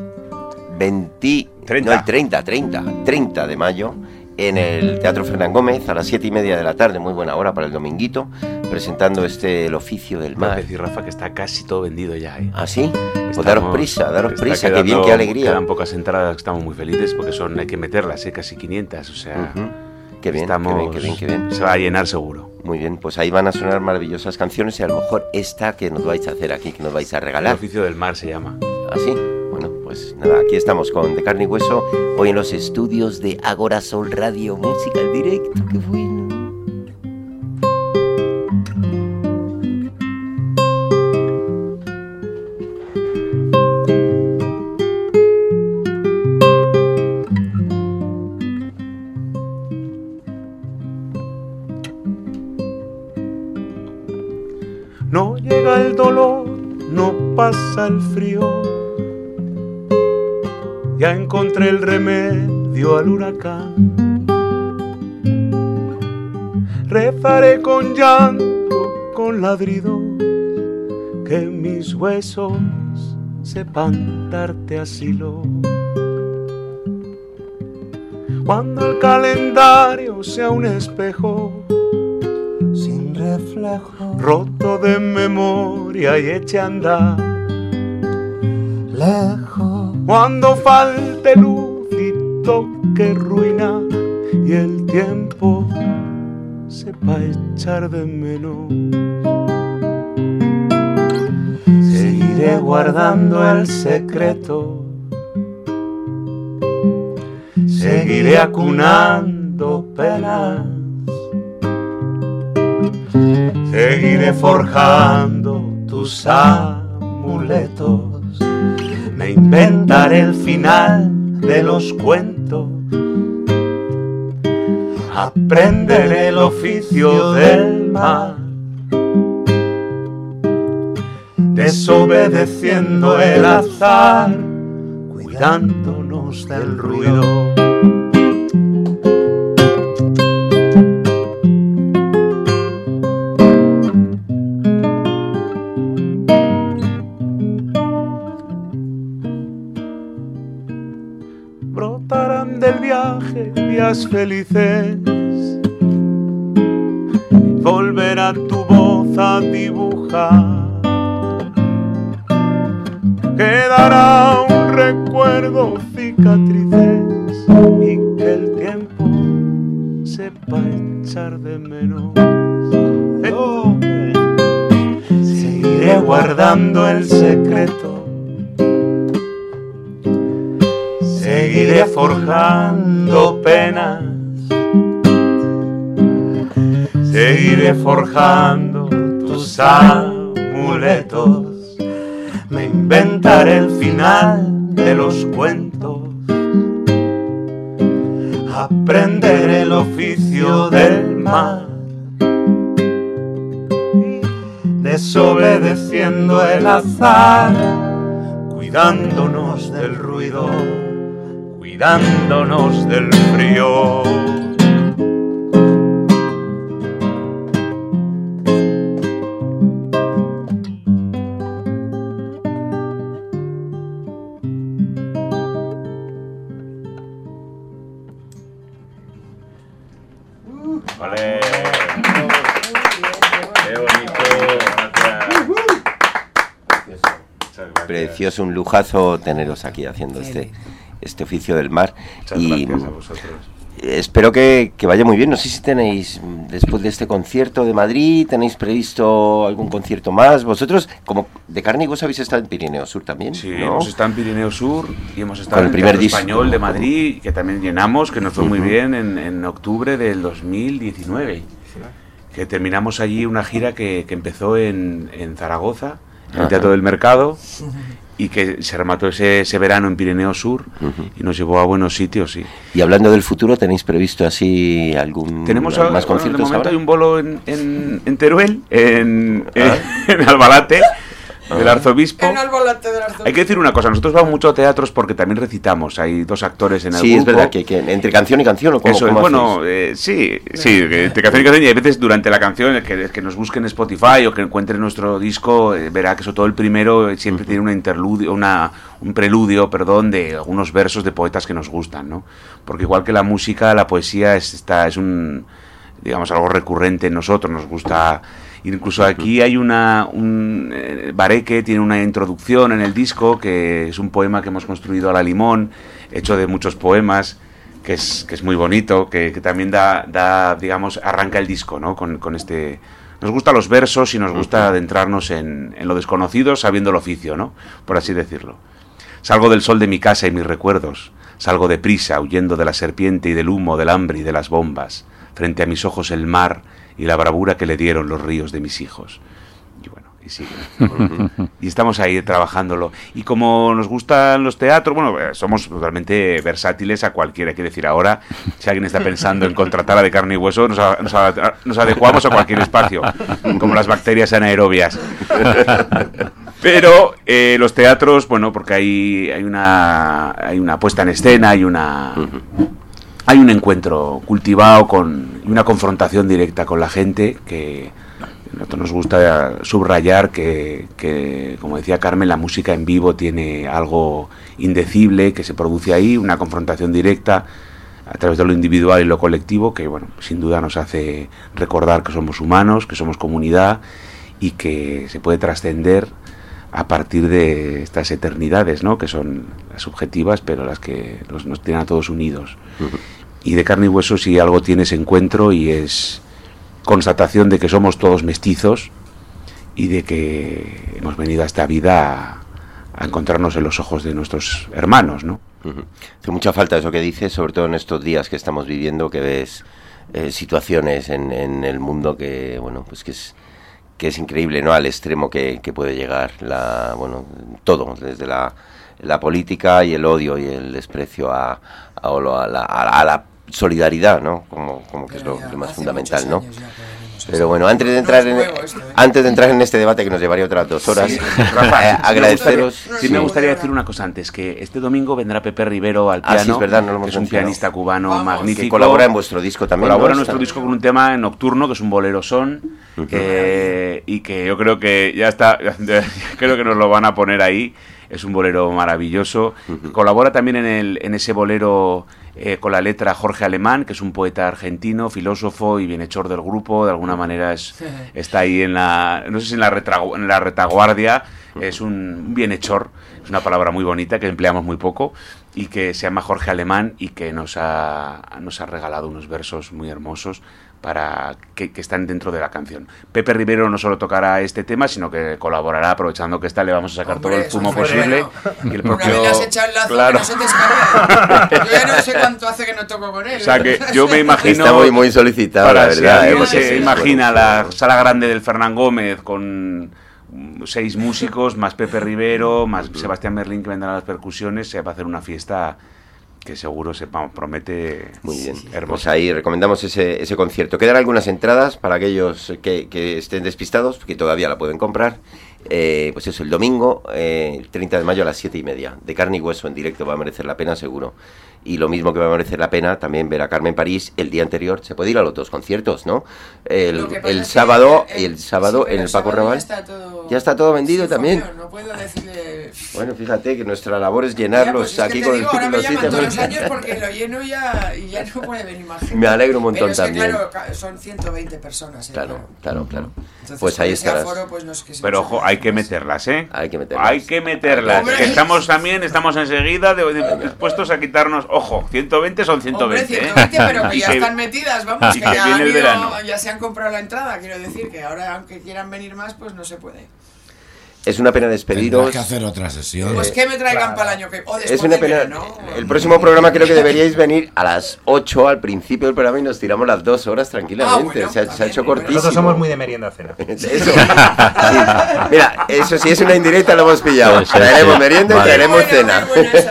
30 de mayo en el Teatro Fernán Gómez a las 7:30 de la tarde, muy buena hora para el dominguito, presentando El oficio del mar. Voy a decir, Rafa, que está casi todo vendido ya, ¿eh? ¿Ah, sí? Pues daros prisa, qué bien, qué alegría. Quedan pocas entradas, estamos muy felices porque hay que meterlas, casi 500, o sea... Qué bien, qué bien. Se va a llenar seguro. Muy bien, pues ahí van a sonar maravillosas canciones y a lo mejor esta que nos vais a hacer aquí, que nos vais a regalar. El oficio del mar se llama. ¿Ah, sí? Bueno, pues nada, aquí estamos con De Carne y Hueso, hoy en los estudios de Agora Sol Radio, música en directo, qué bueno. No llega el dolor, no pasa el frío. Ya encontré el remedio al huracán. Rezaré con llanto, con ladridos, que mis huesos sepan darte asilo. Cuando el calendario sea un espejo sin reflejo, roto de memoria y eche a andar lejos. Cuando falte luz y toque ruina y el tiempo sepa echar de menos, seguiré guardando el secreto, seguiré acunando penas, seguiré forjando tus amuletos. Me inventaré el final de los cuentos, aprenderé el oficio del mar, desobedeciendo el azar, cuidándonos del ruido. viaje, días felices. Volverá tu voz a dibujar. Quedará un recuerdo, cicatrices, y que el tiempo sepa echar de menos. Seguiré guardando el secreto, seguiré forjando penas, seguiré forjando tus amuletos. Me inventaré el final de los cuentos, aprenderé el oficio del mar, desobedeciendo el azar, cuidándonos del ruido, cuidándonos del frío. Vale. Qué bonito. Precioso, un lujazo teneros aquí haciendo este oficio del mar. Muchas y gracias a vosotros. Espero que vaya muy bien. No sé si tenéis, después de este concierto de Madrid, tenéis previsto algún concierto más. Vosotros, como de carne y hueso, habéis estado en Pirineo Sur también, Sí, ¿no? hemos estado en Pirineo Sur y hemos estado Con el en el primer Teatro disco. Español de Madrid, que también llenamos, que nos fue muy bien en octubre del 2019. Que terminamos allí una gira que empezó en Zaragoza, en el Teatro del Mercado, y que se remató ese verano en Pirineo Sur y nos llevó a buenos sitios, sí. Y hablando del futuro, ¿tenéis previsto así algún Tenemos más de conciertos momento ahora? hay un bolo en Teruel, en Albalate, del Arzobispo. En Albalate del Arzobispo. Hay que decir una cosa, nosotros vamos mucho a teatros porque también recitamos, hay 2 actores en el Sí, grupo. es verdad que entre canción y canción, ¿o cómo, Eso, cómo bueno, hacéis? sí, entre canción y canción, y a veces durante la canción que nos busquen en Spotify o que encuentren nuestro disco, verá que sobre todo el primero siempre tiene una interludio, un preludio, de algunos versos de poetas que nos gustan, ¿no? Porque igual que la música, la poesía es un, digamos, algo recurrente en nosotros, nos gusta. Incluso aquí hay Bareque tiene una introducción en el disco, que es un poema que hemos construido a la limón, hecho de muchos poemas, que es muy bonito, que también digamos, arranca el disco, ¿no? Con este. Nos gustan los versos y nos gusta adentrarnos en lo desconocido, sabiendo el oficio, ¿no? Por así decirlo. Salgo del sol de mi casa y mis recuerdos, salgo deprisa, huyendo de la serpiente y del humo, del hambre y de las bombas, frente a mis ojos el mar y la bravura que le dieron los ríos de mis hijos. Y bueno, y sigue. Y estamos ahí trabajándolo. Y como nos gustan los teatros, bueno, somos totalmente versátiles a cualquiera. Quiere decir, ahora, si alguien está pensando en contratar a De Carne y Hueso, nos adecuamos a cualquier espacio, como las bacterias anaerobias. Pero los teatros, bueno, porque hay una puesta en escena, hay un encuentro cultivado y una confrontación directa con la gente, que a nosotros nos gusta subrayar que, como decía Carmen, la música en vivo tiene algo indecible que se produce ahí, una confrontación directa a través de lo individual y lo colectivo, que bueno, sin duda nos hace recordar que somos humanos, que somos comunidad y que se puede trascender a partir de estas eternidades, ¿no? Que son las subjetivas, pero las que nos tienen a todos unidos. Y De Carne y Hueso, si algo tiene ese encuentro, y es constatación de que somos todos mestizos y de que hemos venido a esta vida a encontrarnos en los ojos de nuestros hermanos, ¿no? Hace mucha falta eso que dices, sobre todo en estos días que estamos viviendo, que ves situaciones en el mundo que, bueno, pues que es increíble, ¿no? Al extremo que puede llegar todo, desde la política y el odio y el desprecio a la solidaridad, ¿no? Como que es lo más fundamental, ¿no? Pero bueno, antes de entrar en este debate que nos llevaría otras 2 horas, agradeceros. Sí, me gustaría decir una cosa antes, que este domingo vendrá Pepe Rivero al piano, sí, es verdad, no lo hemos que es un mencionado. pianista cubano magnífico. Que colabora en vuestro disco también. Colabora en ¿no? nuestro disco con un tema nocturno, que es un bolero son, y que yo creo que ya está, creo que nos lo van a poner ahí. Es un bolero maravilloso. Colabora también en ese bolero con la letra Jorge Alemán, que es un poeta argentino, filósofo y bienhechor del grupo. De alguna manera está ahí no sé si en la retaguardia. Es un bienhechor, es una palabra muy bonita que empleamos muy poco, y que se llama Jorge Alemán y que nos ha regalado unos versos muy hermosos para que están dentro de la canción. Pepe Rivero no solo tocará este tema, sino que colaborará, aprovechando que le vamos a sacar todo el zumo posible. Y el propio, una vez le has echado el lazo, claro, que no se te escape. Yo ya no sé cuánto hace que no toco con él. O sea que yo me imagino... Está muy solicitado, la verdad. Si alguien se imagina la sala grande del Fernán Gómez con 6 músicos, más Pepe Rivero, más Sebastián Merlín, que vendrán a las percusiones, se va a hacer una fiesta que seguro promete muy bien. Hermosa. Pues ahí recomendamos ese concierto. Quedan algunas entradas para aquellos que estén despistados, que todavía la pueden comprar. Pues eso, el domingo, el 30 de mayo a las 7:30, de Carne y Hueso en directo. Va a merecer la pena, seguro. Y lo mismo que va a merecer la pena también ver a Carmen París el día anterior. Se puede ir a los 2 conciertos, ¿no? El sábado en el Paco Rabanne. Ya está todo vendido también. No puedo decirle... Bueno, fíjate que nuestra labor es llenarlos aquí con el ahora me llaman todos los sitios. años porque lo lleno ya y ya no puede venir más gente. Me alegro un montón. Pero es que, también. claro, son 120 personas. Claro. Entonces, pues ahí estarás. Aforo, pues no es que pero ojo, hay que meterlas, ¿eh? Hay que meterlas. Hombre, que estamos enseguida dispuestos a quitarnos. Ojo, 120 son 120. Hombre, 120, pero que ya están metidas, vamos, y que ya viene el verano. Ya se han comprado la entrada, quiero decir que ahora, aunque quieran venir más, pues no se puede. Es una pena despediros. Tendrás que hacer otra sesión. Pues que me traigan para el año que... O es una pena. El próximo programa creo que deberíais venir a las 8 al principio del programa y nos tiramos las 2 horas tranquilamente. Bueno, se ha hecho cortísimo. Nosotros somos muy de merienda cena. Eso. Sí. Mira, eso sí es una indirecta, lo hemos pillado. Traeremos merienda y traeremos cena.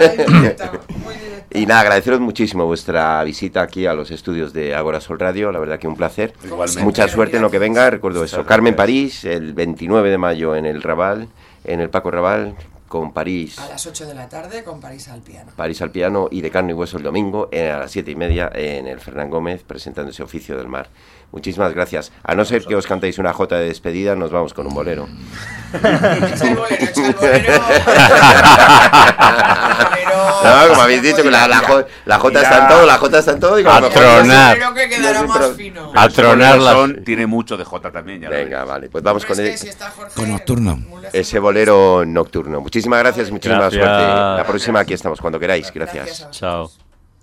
Y nada, agradeceros muchísimo vuestra visita aquí a los estudios de Agora Sol Radio, la verdad que un placer. Igualmente. Mucha suerte en lo que venga, recuerdo eso. Carmen París, el 29 de mayo en el Raval, en el Paco Raval, con París. A las 8 de la tarde con París al piano. París al piano y de Carne y Hueso el domingo a las 7:30 en el Fernán Gómez, presentando ese Oficio del Mar. Muchísimas gracias. A no ser que os cantéis una jota de despedida, nos vamos con un bolero. Echa el bolero. No, como habéis dicho, que la jota está en todo, y a tronar. Creo que quedará más fino. A tronar tiene mucho de jota también. Venga, vale, pues vamos con con nocturno. Ese bolero nocturno. Muchísimas gracias y muchísima suerte. La próxima aquí estamos, cuando queráis. Gracias. Chao.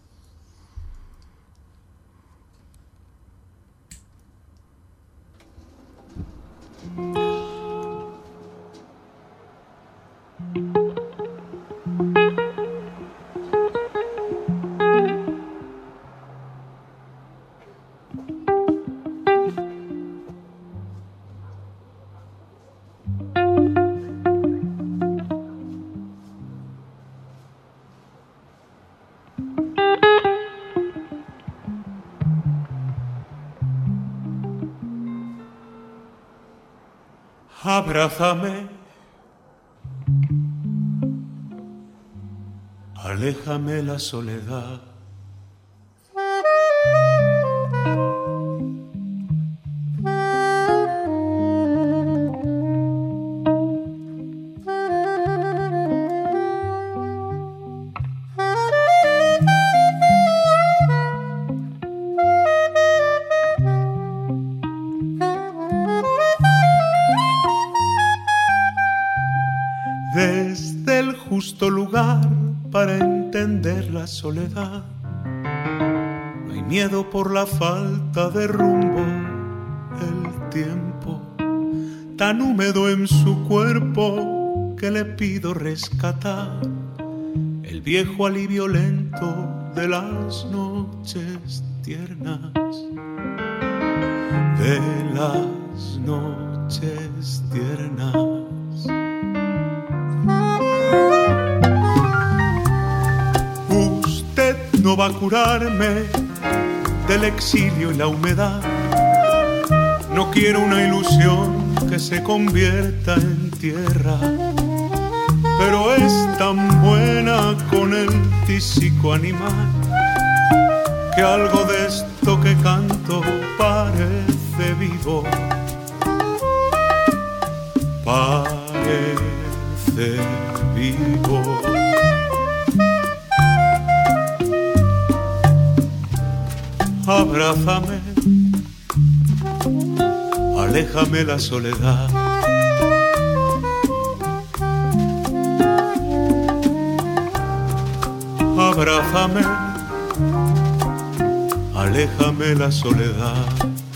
Abrázame, aléjame la soledad. Desde el justo lugar para entender la soledad, no hay miedo por la falta de rumbo. El tiempo tan húmedo en su cuerpo que le pido rescatar, el viejo alivio lento de las noches tiernas, de las noches tiernas. Usted no va a curarme del exilio y la humedad. No quiero una ilusión que se convierta en tierra, pero es tan buena con el tísico animal que algo de esto que canto parece vivo. Parece hace vivo. Abrázame, aléjame la soledad. Abrázame, aléjame la soledad.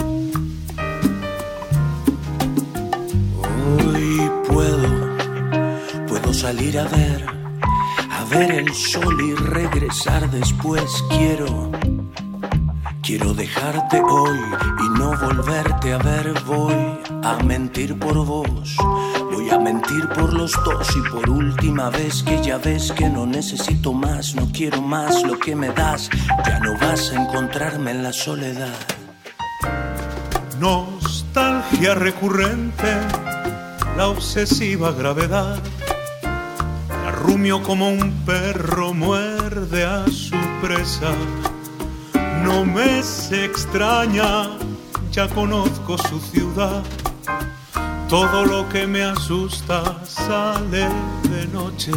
Hoy puedo salir a ver el sol y regresar después. Quiero dejarte hoy y no volverte a ver. Voy a mentir por vos, voy a mentir por los dos y por última vez, que ya ves que no necesito más, no quiero más lo que me das. Ya no vas a encontrarme en la soledad. Nostalgia recurrente, la obsesiva gravedad. Arrumio como un perro muerde a su presa. No me es extraña, ya conozco su ciudad. Todo lo que me asusta sale de noche.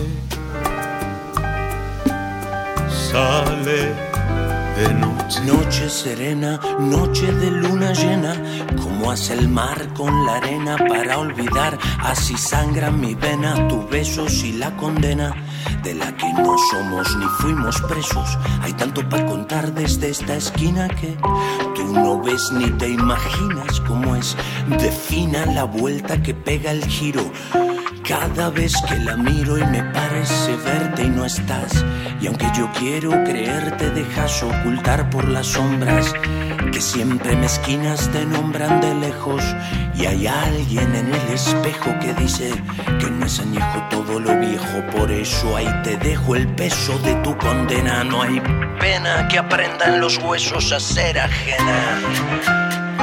Sale de noche. Noche serena, noche de luna llena, como hace el mar con la arena para olvidar. Así sangra mi vena, tu beso y la condena de la que no somos ni fuimos presos. Hay tanto para contar desde esta esquina que tú no ves ni te imaginas cómo es de fina la vuelta que pega el giro. Cada vez que la miro y me parece verte y no estás. Y aunque yo quiero creerte, dejas ocultar por las sombras que siempre mezquinas te nombran de lejos. Y hay alguien en el espejo que dice que no es añejo todo lo viejo. Por eso ahí te dejo el peso de tu condena. No hay pena que aprendan los huesos a ser ajena.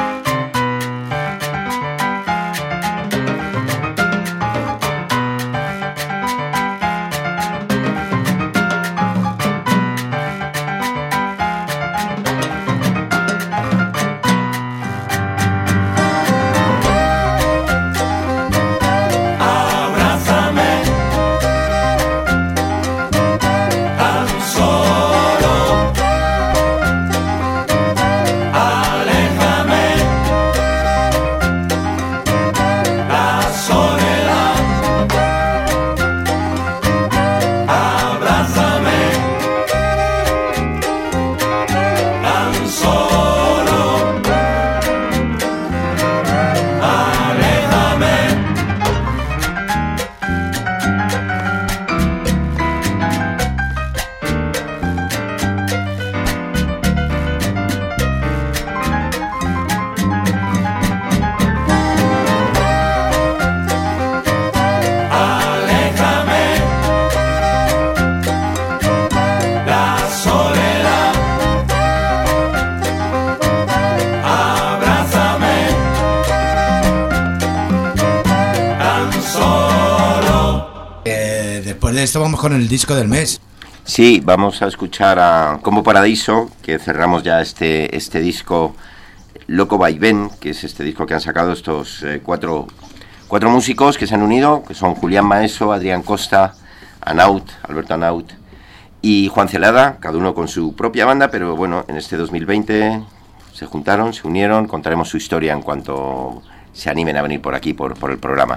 Después de esto vamos con el disco del mes. Sí, vamos a escuchar a Combo Paradiso, que cerramos ya este disco Loco Vaivén, que es este disco que han sacado estos cuatro músicos que se han unido, que son Julián Maeso, Adrián Costa, Alberto Anaut y Juan Celada, cada uno con su propia banda, pero bueno, en este 2020 se juntaron, se unieron, contaremos su historia en cuanto se animen a venir por aquí, por el programa.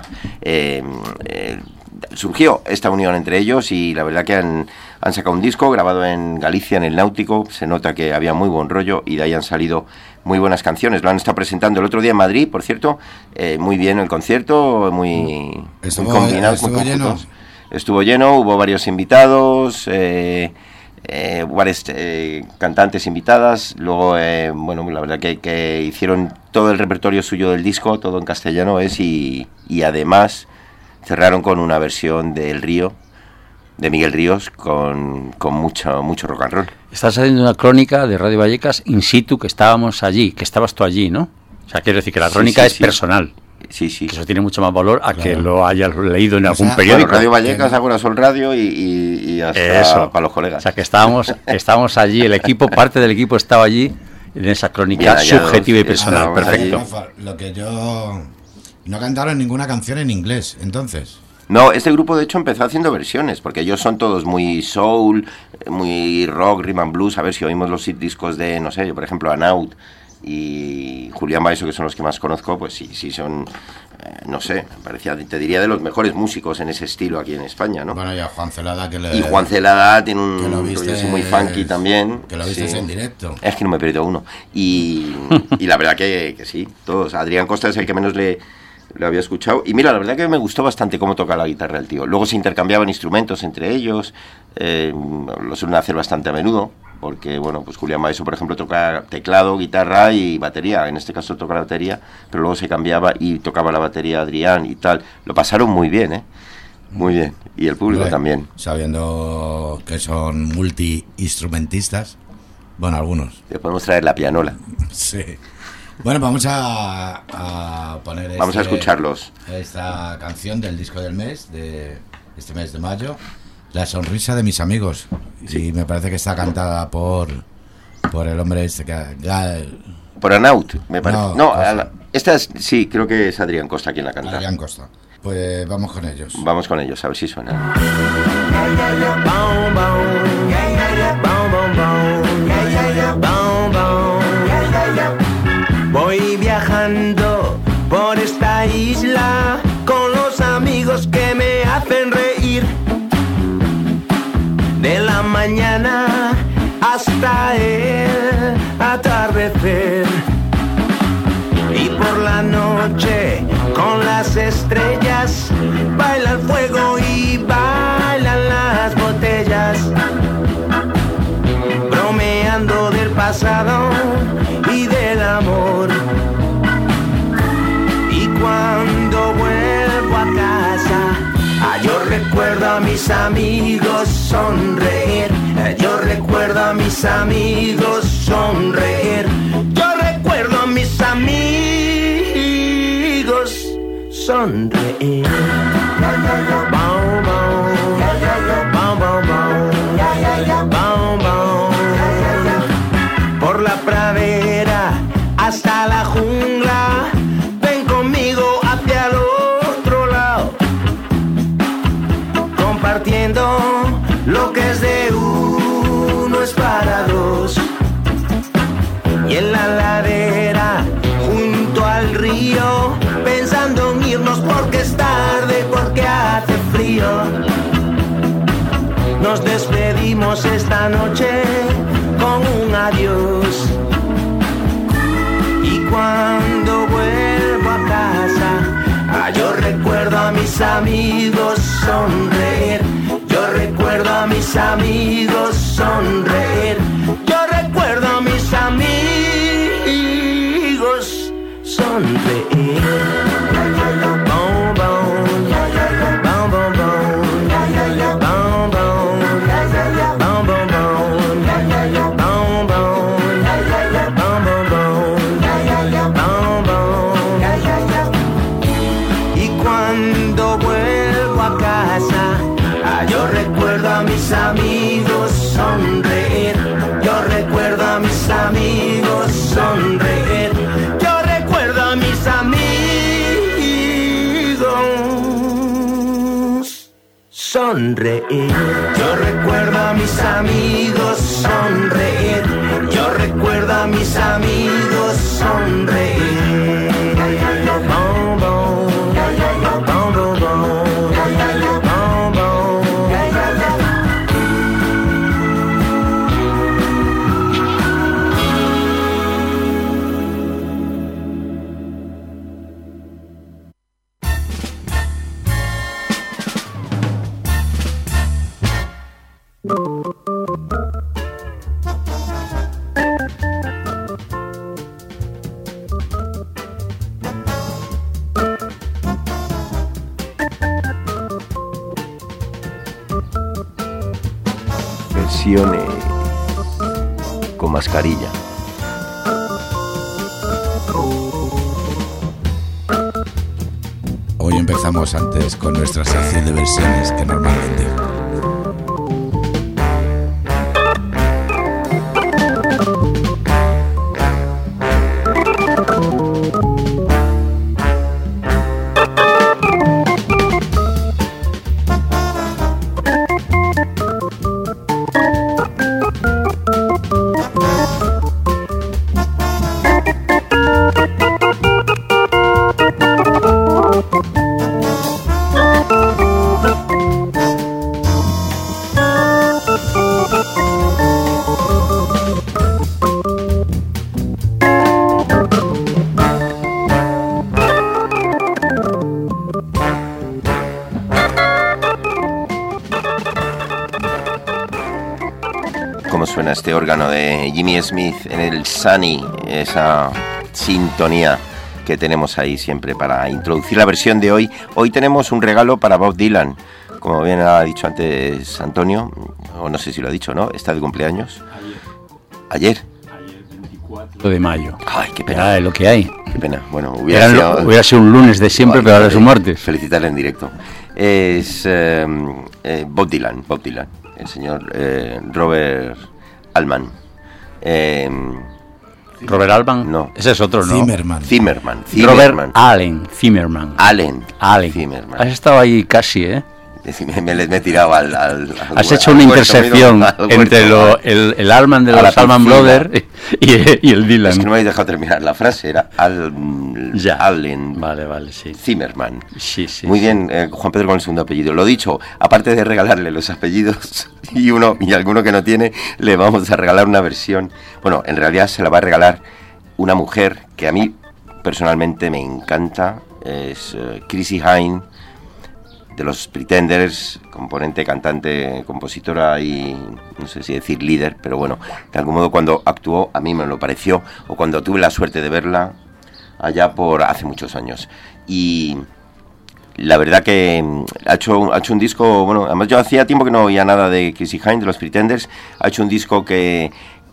Surgió esta unión entre ellos y la verdad que han sacado un disco grabado en Galicia, en el Náutico. Se nota que había muy buen rollo y de ahí han salido muy buenas canciones. Lo han estado presentando el otro día en Madrid, por cierto. Muy bien el concierto, muy combinado. Estuvo lleno, hubo varios invitados, varias cantantes invitadas. Luego, bueno, la verdad que hicieron todo el repertorio suyo del disco, todo en castellano y además cerraron con una versión de El Río, de Miguel Ríos, con mucho rock and roll. Está saliendo una crónica de Radio Vallecas in situ, que estábamos allí, que estabas tú allí, ¿no? O sea, quiero decir que la crónica es personal. Sí. Que eso tiene mucho más valor a que lo hayas leído en algún periódico. Bueno, Radio Vallecas, Agora Sol Radio y hasta eso, para los colegas. O sea, que estábamos allí, el equipo, parte del equipo estaba allí en esa crónica subjetiva y personal. Perfecto. Lo que yo... No cantaron ninguna canción en inglés, entonces. No, este grupo de hecho empezó haciendo versiones, porque ellos son todos muy soul, muy rock, rhythm and blues. A ver si oímos los discos de, no sé, por ejemplo, Anaut y Julián Maeso, que son los que más conozco, pues sí son, no sé, te diría de los mejores músicos en ese estilo aquí en España, ¿no? Bueno, y a Juan Celada Y Juan Celada tiene un rollo muy funky también. Que lo viste en directo. Es que no me he perdido uno. Y la verdad que sí, todos. Adrián Costa es el que menos le había escuchado. Y mira, la verdad que me gustó bastante cómo toca la guitarra el tío. Luego se intercambiaban instrumentos entre ellos. Lo suelen hacer bastante a menudo. Porque, bueno, pues Julián Maeso, por ejemplo, toca teclado, guitarra y batería. En este caso toca la batería, pero luego se cambiaba y tocaba la batería Adrián y tal. Lo pasaron muy bien, ¿eh? Muy bien. Y el público también. Sabiendo que son multi-instrumentistas. Bueno, algunos. Le podemos traer la pianola. Sí. Bueno, vamos a poner vamos a escucharlos. Esta canción del disco del mes, de este mes de mayo, La sonrisa de mis amigos. Sí. Y me parece que está cantada por el hombre este por Anaut, me parece. No, esta sí, creo que es Adrián Costa quien la canta. Adrián Costa. Pues vamos con ellos. Vamos con ellos, a ver si suena. Voy viajando por esta isla con los amigos que me hacen reír. De la mañana hasta el atardecer. Y por la noche con las estrellas baila el fuego y bailan las botellas. Bromeando del pasado y del amor. Y cuando vuelvo a casa, yo recuerdo a mis amigos sonreír. Yo recuerdo a mis amigos sonreír. Yo recuerdo a mis amigos sonreír. Por la pradera hasta la jungla, ven conmigo hacia el otro lado, compartiendo lo que es de uno es para dos. Y en la ladera junto al río, pensando en irnos porque es tarde, porque hace frío. Nos despedimos esta noche con un adiós. Y cuando vuelvo a casa, yo recuerdo a mis amigos sonreír. Yo recuerdo a mis amigos sonreír. Yo recuerdo a mis amigos sonreír. Mis amigos sonreír, yo recuerdo a mis amigos sonreír, yo recuerdo a mis amigos sonreír, yo recuerdo a mis amigos sonreír, yo recuerdo a mis amigos sonreír. Versiones con mascarilla. Hoy empezamos antes con nuestra sección de versiones que normalmente. suena este órgano de Jimmy Smith en el Sunny, esa sintonía que tenemos ahí siempre para introducir la versión de hoy. Hoy tenemos un regalo para Bob Dylan, como bien ha dicho antes Antonio, o no sé si lo ha dicho, ¿no? Está de cumpleaños. Ayer. 24 de mayo. Ay, qué pena. Ya, es lo que hay. Qué pena. Bueno, hubiera sido un lunes de siempre, pero ahora es un martes. Felicitarle en directo. Es Bob Dylan, el señor Robert Altman. ¿Robert Altman? No. Ese es otro, ¿no? Zimmerman. Robert Allen Zimmerman. Allen Zimmerman. Has estado ahí casi, ¿eh? Me he tirado al has hecho una intersección entre el Altman de los Allman Brothers y el Dylan. Es que no me habéis dejado terminar la frase, era Allen vale, sí. Zimmerman. Sí. Muy bien, Juan Pedro con el segundo apellido. Lo dicho, aparte de regalarle los apellidos y alguno que no tiene, le vamos a regalar una versión. Bueno, en realidad se la va a regalar una mujer que a mí personalmente me encanta, es Chrissie Hynde, de los Pretenders, componente, cantante, compositora y no sé si decir líder, pero bueno, de algún modo cuando actuó a mí me lo pareció, o cuando tuve la suerte de verla allá por hace muchos años. Y la verdad que ha hecho un disco, bueno, además yo hacía tiempo que no oía nada de Chrissie Hynde, de los Pretenders. Ha hecho un disco que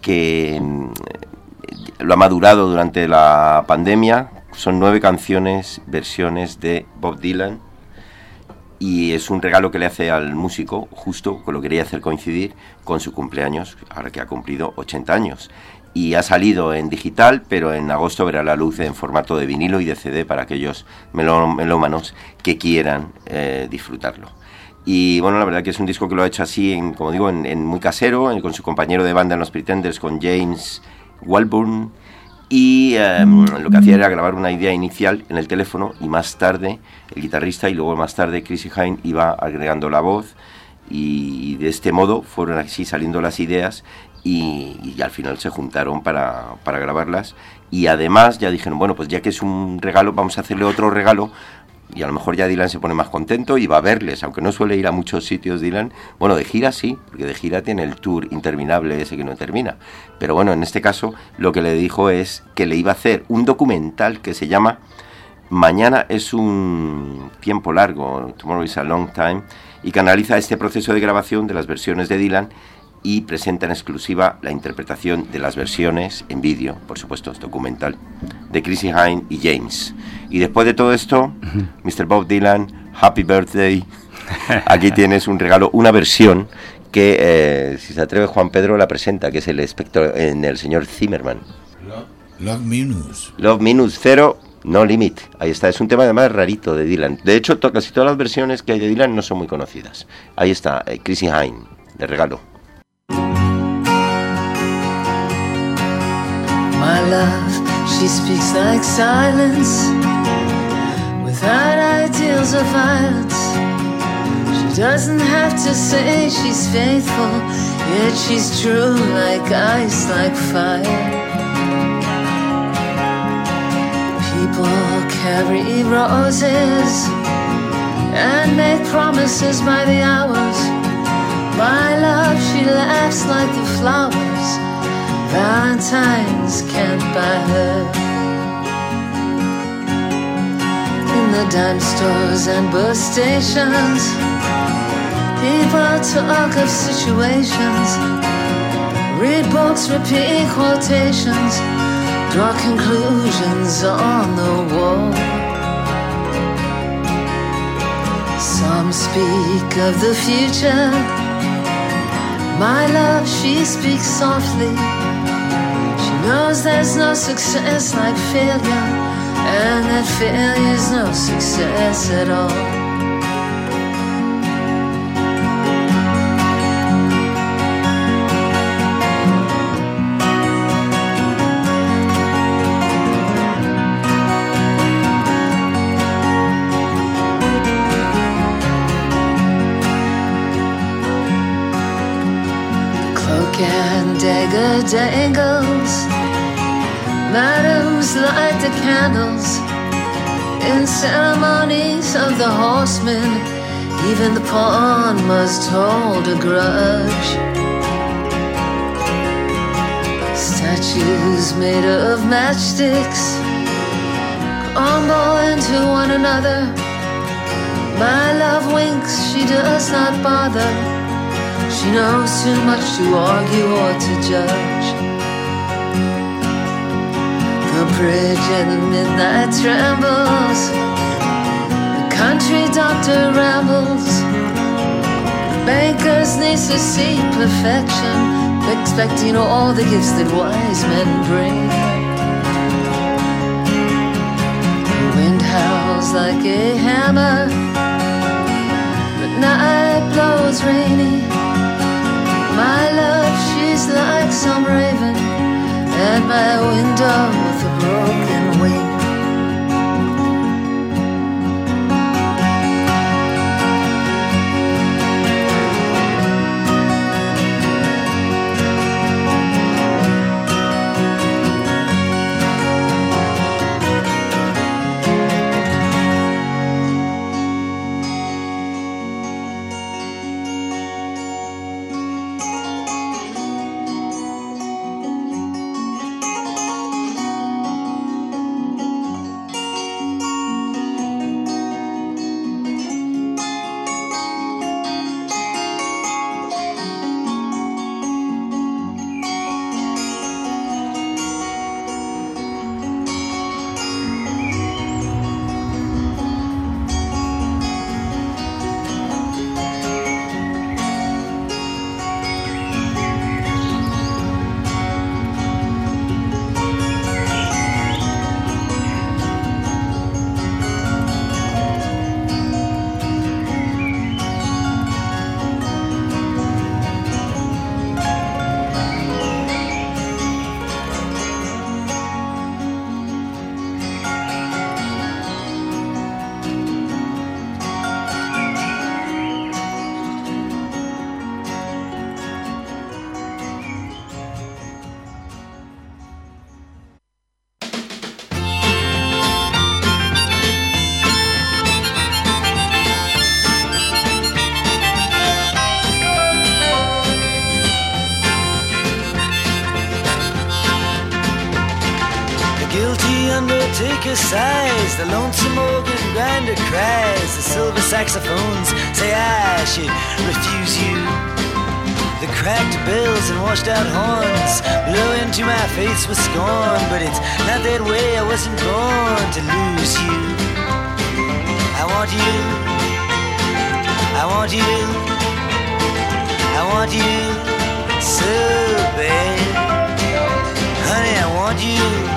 lo ha madurado durante la pandemia. Son 9 canciones, versiones de Bob Dylan, y es un regalo que le hace al músico, justo que lo quería hacer coincidir con su cumpleaños, ahora que ha cumplido 80 años. Y ha salido en digital, pero en agosto verá la luz en formato de vinilo y de CD para aquellos melómanos que quieran disfrutarlo. Y bueno, la verdad que es un disco que lo ha hecho así, como digo, en muy casero, con su compañero de banda en los Pretenders, con James Walburn. Y lo que hacía era grabar una idea inicial en el teléfono, y más tarde el guitarrista y luego más tarde Chrissie Hynde iba agregando la voz, y de este modo fueron así saliendo las ideas y al final se juntaron para grabarlas. Y además ya dijeron, bueno, pues ya que es un regalo, vamos a hacerle otro regalo. Y a lo mejor ya Dylan se pone más contento y va a verles, aunque no suele ir a muchos sitios Dylan. Bueno, de gira sí, porque de gira tiene el tour interminable ese que no termina. Pero bueno, en este caso lo que le dijo es que le iba a hacer un documental que se llama Mañana es un tiempo largo, Tomorrow is a long time, y que analiza este proceso de grabación de las versiones de Dylan y presenta en exclusiva la interpretación de las versiones en vídeo, por supuesto, es documental, de Chrissie Hynde y James. Y después de todo esto, Mr. Bob Dylan, Happy Birthday. Aquí tienes un regalo, una versión que, si se atreve Juan Pedro, la presenta, que es el espectro en el señor Zimmerman. Love Minus. Love Minus, Zero, No Limit. Ahí está, es un tema además rarito de Dylan. De hecho, casi todas las versiones que hay de Dylan no son muy conocidas. Ahí está, Chrissie Hynde, de regalo. My love, she speaks like silence, without ideals of violence. She doesn't have to say she's faithful, yet she's true like ice, like fire. People carry roses and make promises by the hours. My love, she laughs like the flowers Valentines can't buy her. In the dime stores and bus stations, people talk of situations, read books, repeat quotations, draw conclusions on the wall. Some speak of the future. My love, she speaks softly. She knows there's no success like failure, and that failure's no success at all. And dagger dangles, madams light the candles in ceremonies of the horsemen. Even the pawn must hold a grudge. Statues made of matchsticks crumble into one another. My love winks, she does not bother. She knows too much to argue or to judge. The bridge in midnight trembles. The country doctor rambles. The banker's niece to see perfection, expecting all the gifts that wise men bring. The wind howls like a hammer. The night blows rainy. My love, she's like some raven at my window with a broken wing. Undertaker sighs, the lonesome organ grinder cries, the silver saxophones say I should refuse you. The cracked bells and washed out horns blow into my face with scorn, but it's not that way, I wasn't born to lose you. I want you, I want you, I want you so bad. Honey, I want you.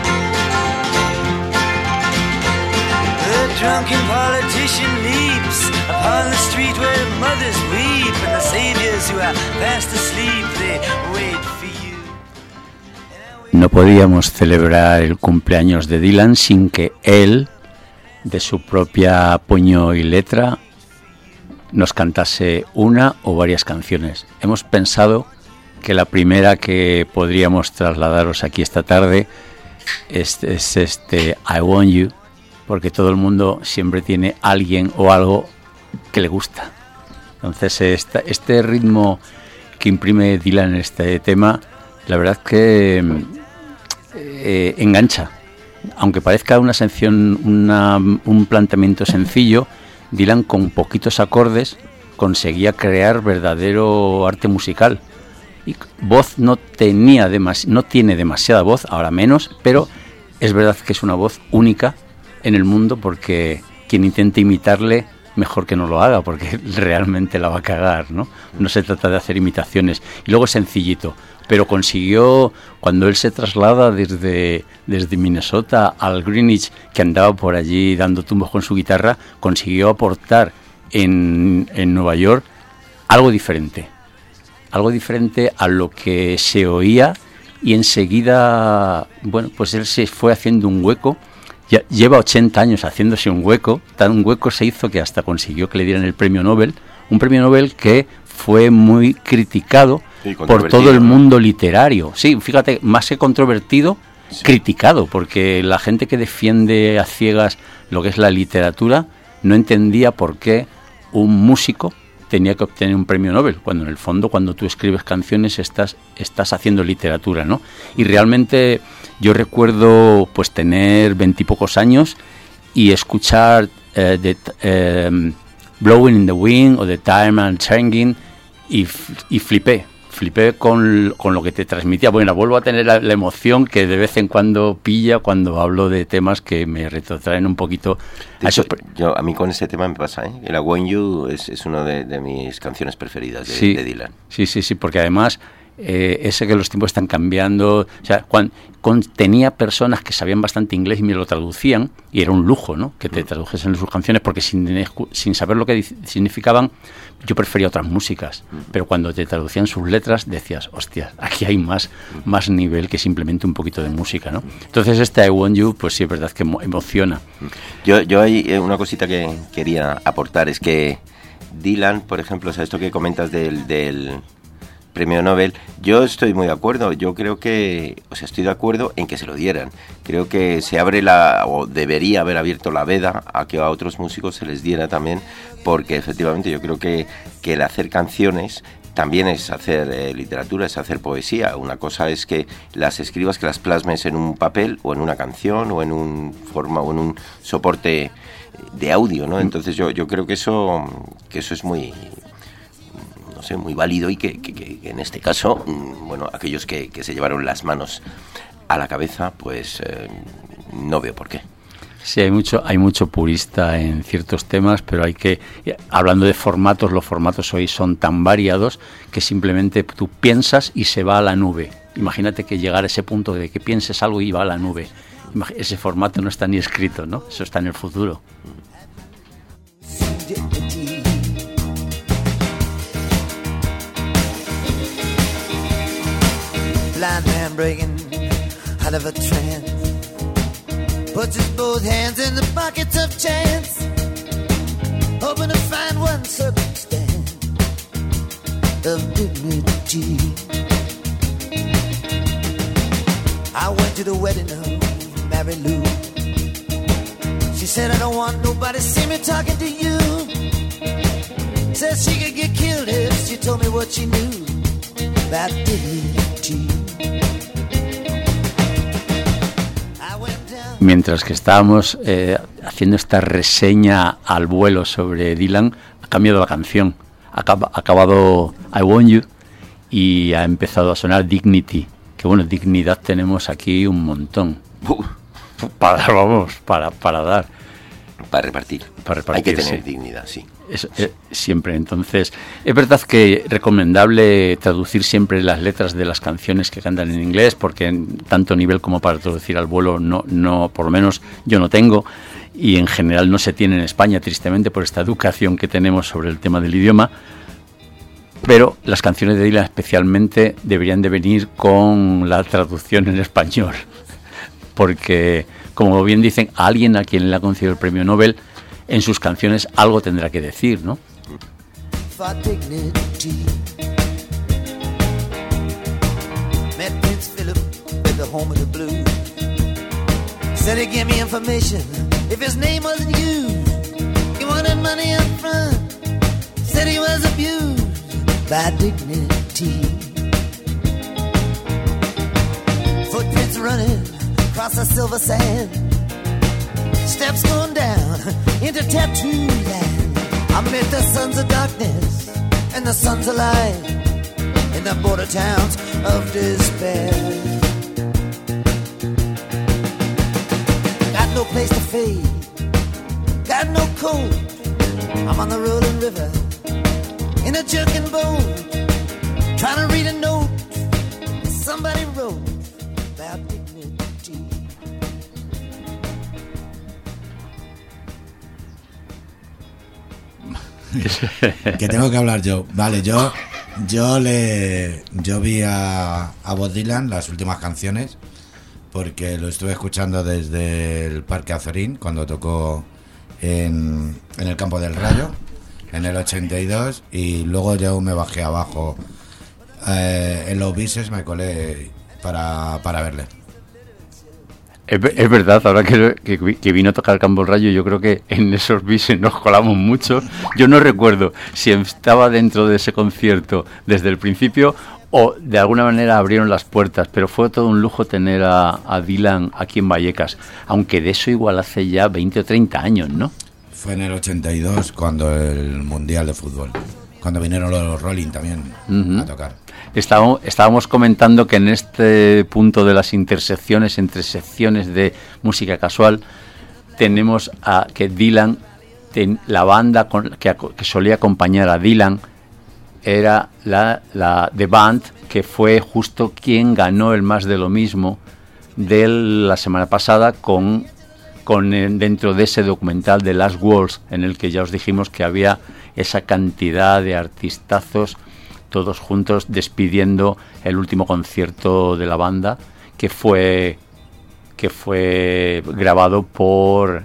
The drunken politician leaps upon the street where mothers weep, and the saviors who are fast asleep, they wait for you. No podíamos celebrar el cumpleaños de Dylan sin que él, de su propia puño y letra, nos cantase una o varias canciones. Hemos pensado que la primera que podríamos trasladaros aquí esta tarde es I Want You, porque todo el mundo siempre tiene alguien o algo que le gusta. Entonces este ritmo que imprime Dylan en este tema, la verdad que engancha. Aunque parezca una sección, un planteamiento sencillo, Dylan con poquitos acordes conseguía crear verdadero arte musical. Y voz no tiene demasiada voz, ahora menos, pero es verdad que es una voz única en el mundo, porque quien intente imitarle mejor que no lo haga, porque realmente la va a cagar, ¿no? No se trata de hacer imitaciones. Y luego es sencillito, pero consiguió, cuando él se traslada desde Minnesota al Greenwich, que andaba por allí dando tumbos con su guitarra, consiguió aportar en Nueva York algo diferente a lo que se oía, y enseguida, bueno, pues él se fue haciendo un hueco. Ya lleva 80 años haciéndose un hueco, tan hueco se hizo que hasta consiguió que le dieran el premio Nobel, un premio Nobel que fue muy criticado por todo el mundo literario. Sí, fíjate, más que controvertido, sí, criticado, porque la gente que defiende a ciegas lo que es la literatura no entendía por qué un músico tenía que obtener un premio Nobel, cuando en el fondo, cuando tú escribes canciones, estás haciendo literatura, ¿no? Y realmente yo recuerdo pues tener 20 y pocos años y escuchar Blowing in the Wind o The Time and Changing y flipé con lo que te transmitía. Bueno, vuelvo a tener la emoción que de vez en cuando pilla cuando hablo de temas que me retrotraen un poquito a eso. A mí con ese tema me pasa, ¿eh? El I Want You es una de mis canciones preferidas de Dylan. Sí, porque además ese que los tiempos están cambiando, o sea, tenía personas que sabían bastante inglés y me lo traducían, y era un lujo, ¿no?, que te tradujesen sus canciones, porque sin saber lo que significaban, yo prefería otras músicas, pero cuando te traducían sus letras decías, hostia, aquí hay más nivel que simplemente un poquito de música, ¿no? Entonces este I Want You, pues sí, es verdad que emociona. Yo hay una cosita que quería aportar, es que Dylan, por ejemplo, o sea, esto que comentas del premio Nobel, yo estoy muy de acuerdo. Yo creo que, estoy de acuerdo en que se lo dieran. Creo que se abre o debería haber abierto la veda a que a otros músicos se les diera también, porque efectivamente yo creo que el hacer canciones también es hacer literatura, es hacer poesía. Una cosa es que las escribas, que las plasmes en un papel o en una canción o en un soporte de audio, ¿no? Entonces yo creo que eso es muy muy válido, y que en este caso, aquellos que se llevaron las manos a la cabeza, pues no veo por qué. Sí, hay mucho purista en ciertos temas, pero hablando de formatos, los formatos hoy son tan variados que simplemente tú piensas y se va a la nube. Imagínate que llegar a ese punto de que pienses algo y va a la nube. Ese formato no está ni escrito, ¿no? Eso está en el futuro. Blind man breaking out of a trance, puts his both hands in the pockets of chance, hoping to find one circumstance of dignity. I went to the wedding of Mary Lou. She said, I don't want nobody to see me talking to you. Said she could get killed if she told me what she knew about dignity. Mientras que estábamos haciendo esta reseña al vuelo sobre Dylan, ha cambiado la canción. Ha acabado I Want You y ha empezado a sonar Dignity. Que bueno, dignidad tenemos aquí un montón. Para dar. Para repartir. Hay que tener dignidad, sí. Siempre. Entonces, es verdad que es recomendable traducir siempre las letras de las canciones que cantan en inglés, porque en tanto nivel como para traducir al vuelo no, por lo menos yo no tengo, y en general no se tiene en España, tristemente, por esta educación que tenemos sobre el tema del idioma. Pero las canciones de Dylan especialmente deberían de venir con la traducción en español, porque, como bien dicen, a alguien a quien le ha concedido el premio Nobel, en sus canciones algo tendrá que decir, ¿no? For dignity. Met Prince Philip at the home of the blues. Said he'd give me information if his name wasn't used. He wanted money up front. Said he was abused by dignity. Footprints running across the silver sand. Steps going down into tattoo land. I met the sons of darkness and the sons of light in the border towns of despair. Got no place to fade, got no coat. I'm on the rolling river in a jerking boat, trying to read a note somebody wrote about dignity. Que tengo que hablar yo. Vale, yo vi a Bob Dylan las últimas canciones, porque lo estuve escuchando desde el Parque Azorín cuando tocó en el Campo del Rayo en el 82, y luego yo me bajé abajo en los bises, me colé para verle. Es verdad, ahora que vino a tocar Campo Rayo, yo creo que en esos bises nos colamos mucho. Yo no recuerdo si estaba dentro de ese concierto desde el principio o de alguna manera abrieron las puertas, pero fue todo un lujo tener a Dylan aquí en Vallecas, aunque de eso igual hace ya 20 o 30 años, ¿no? Fue en el 82, cuando el Mundial de Fútbol, cuando vinieron los Rolling también a tocar. Estábamos comentando que en este punto de las intersecciones entre secciones de música casual tenemos a que Dylan, la banda que solía acompañar a Dylan era la The Band, que fue justo quien ganó el Más de lo Mismo de la semana pasada con dentro de ese documental de Last Waltz, en el que ya os dijimos que había esa cantidad de artistazos todos juntos despidiendo el último concierto de la banda, que fue grabado por...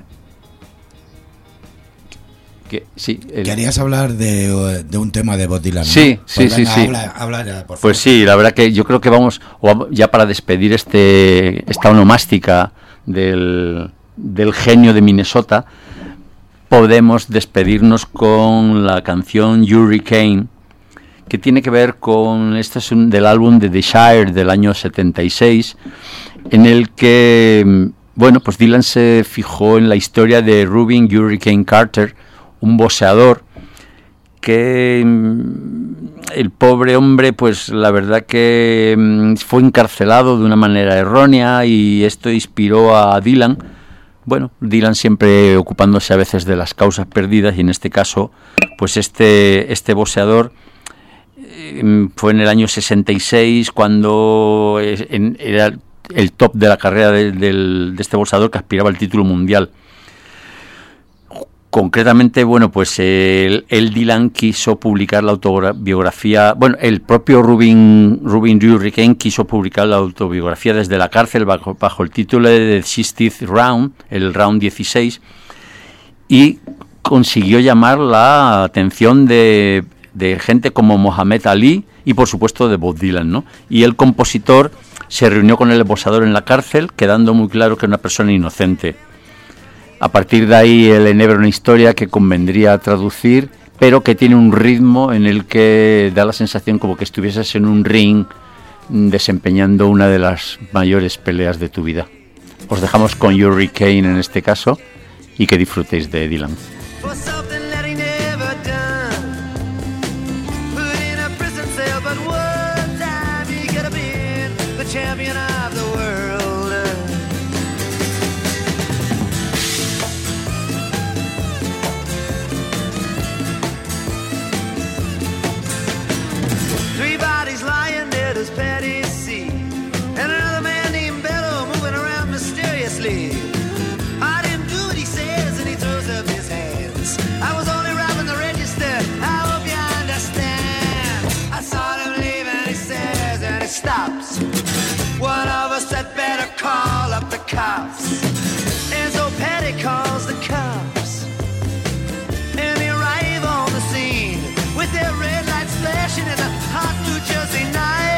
Querías hablar de un tema de Bob Dylan, ¿no? Sí, pues sí, venga, sí. Habla ya, por favor. Pues sí, la verdad que yo creo que vamos ya para despedir esta onomástica del genio de Minnesota, podemos despedirnos con la canción Hurricane, que tiene que ver con, este es del álbum de The Shire del año 76, en el que, bueno, pues Dylan se fijó en la historia de Rubin Hurricane Carter, un boxeador que el pobre hombre, pues la verdad que fue encarcelado de una manera errónea, y esto inspiró a Dylan. Bueno, Dylan siempre ocupándose a veces de las causas perdidas, y en este caso, pues este boxeador fue en el año 66 cuando era el top de la carrera de este boxeador que aspiraba al título mundial. Concretamente, bueno, pues el Dylan quiso publicar la autobiografía, bueno, el propio Rubin Hurricane quiso publicar la autobiografía desde la cárcel bajo el título de The 60th Round, el round 16, y consiguió llamar la atención de gente como Muhammad Ali y por supuesto de Bob Dylan, ¿no? Y el compositor se reunió con el boxeador en la cárcel, quedando muy claro que era una persona inocente. A partir de ahí él enhebra una historia que convendría traducir, pero que tiene un ritmo en el que da la sensación como que estuvieses en un ring desempeñando una de las mayores peleas de tu vida. Os dejamos con Hurricane en este caso, y que disfrutéis de Dylan. Stops. One of us had better call up the cops. And so Patty calls the cops, and they arrive on the scene with their red lights flashing in a hot New Jersey night.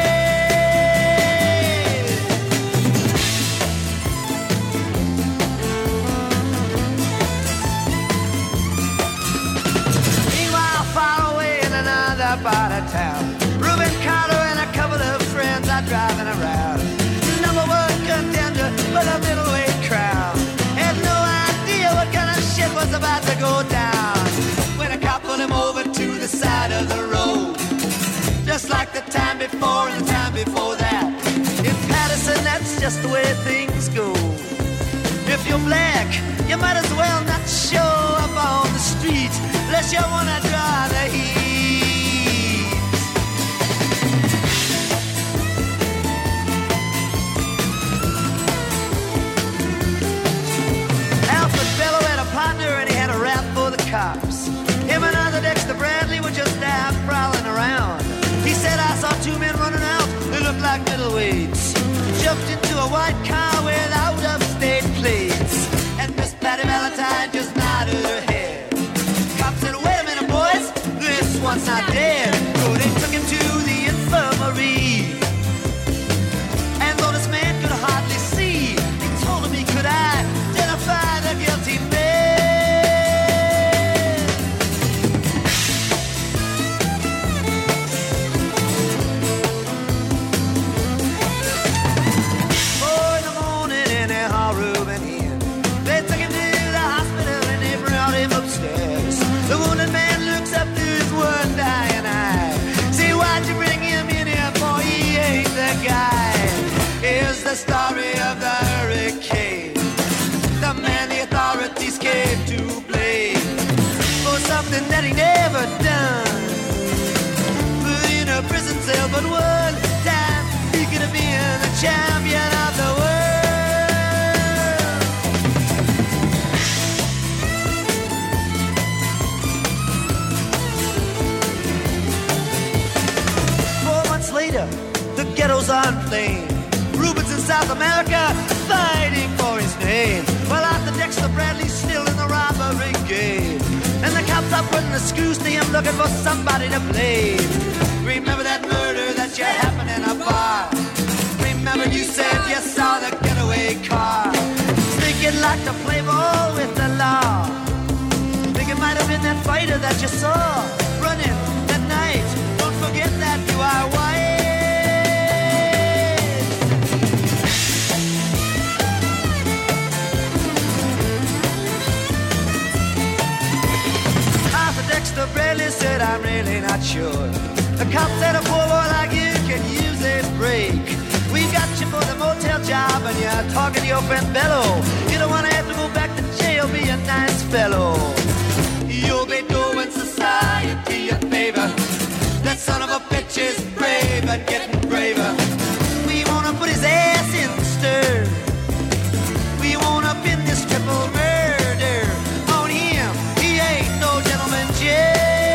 Meanwhile, far away in another part of town, Reuben Carter and a couple of friends are driving around. Number one contender for the middleweight crown. Had no idea what kind of shit was about to go down, when a cop pulled him over to the side of the road, just like the time before and the time before that. In Patterson, that's just the way things go. If you're black, you might as well not show up on the street unless you wanna draw the heat. Cops. Him and other Dexter Bradley were just out prowling around. He said, I saw two men running out, they looked like middleweights. Jumped into a white car with out-of-state plates, and Miss Patty Valentine just nodded her head. Cops said, wait a minute, boys, this one's not dead. So they took him to the infirmary, and though this man could hardly see, they told him he story of the hurricane. The man the authorities came to blame for something that he never done. Put in a prison cell, but one time he could have been the champion of the world. 4 months later, the ghettos are inflamed. Rubens in South America fighting for his name. While Arthur Dexter Bradley's still in the robbery game. And the cops are putting the screws to him, looking for somebody to blame. Remember that murder that you happened in a bar? Remember you said you saw the getaway car? Thinking like to play ball with the law. Think it might have been that fighter that you saw running that night. Don't forget that you are white. Dexter Bradley said, I'm really not sure. The cop said a poor boy like you can use a break. We got you for the motel job and you're talking to your friend Bello. You don't want to have to go back to jail, be a nice fellow. You'll be doing society a favor. That son of a bitch is brave and getting braver. We want to put his ass in the stir. We want to pin this triple murder on him. He ain't no gentleman jail.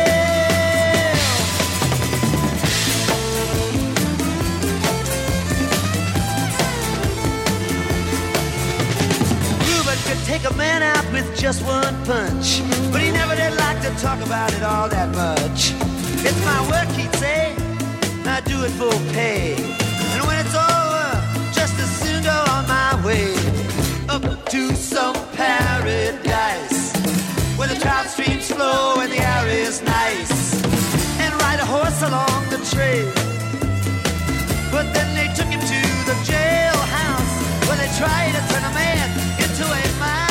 Ruben could take a man out with just one punch, but he never did like to talk about it all that much. It's my work, he'd say, I do it for pay. And when it's over, just as soon go on my way up to some paradise where the trout streams flow and the air is nice, and ride a horse along the trail. But then they took him to the jailhouse where they tried to turn a man into a mouse.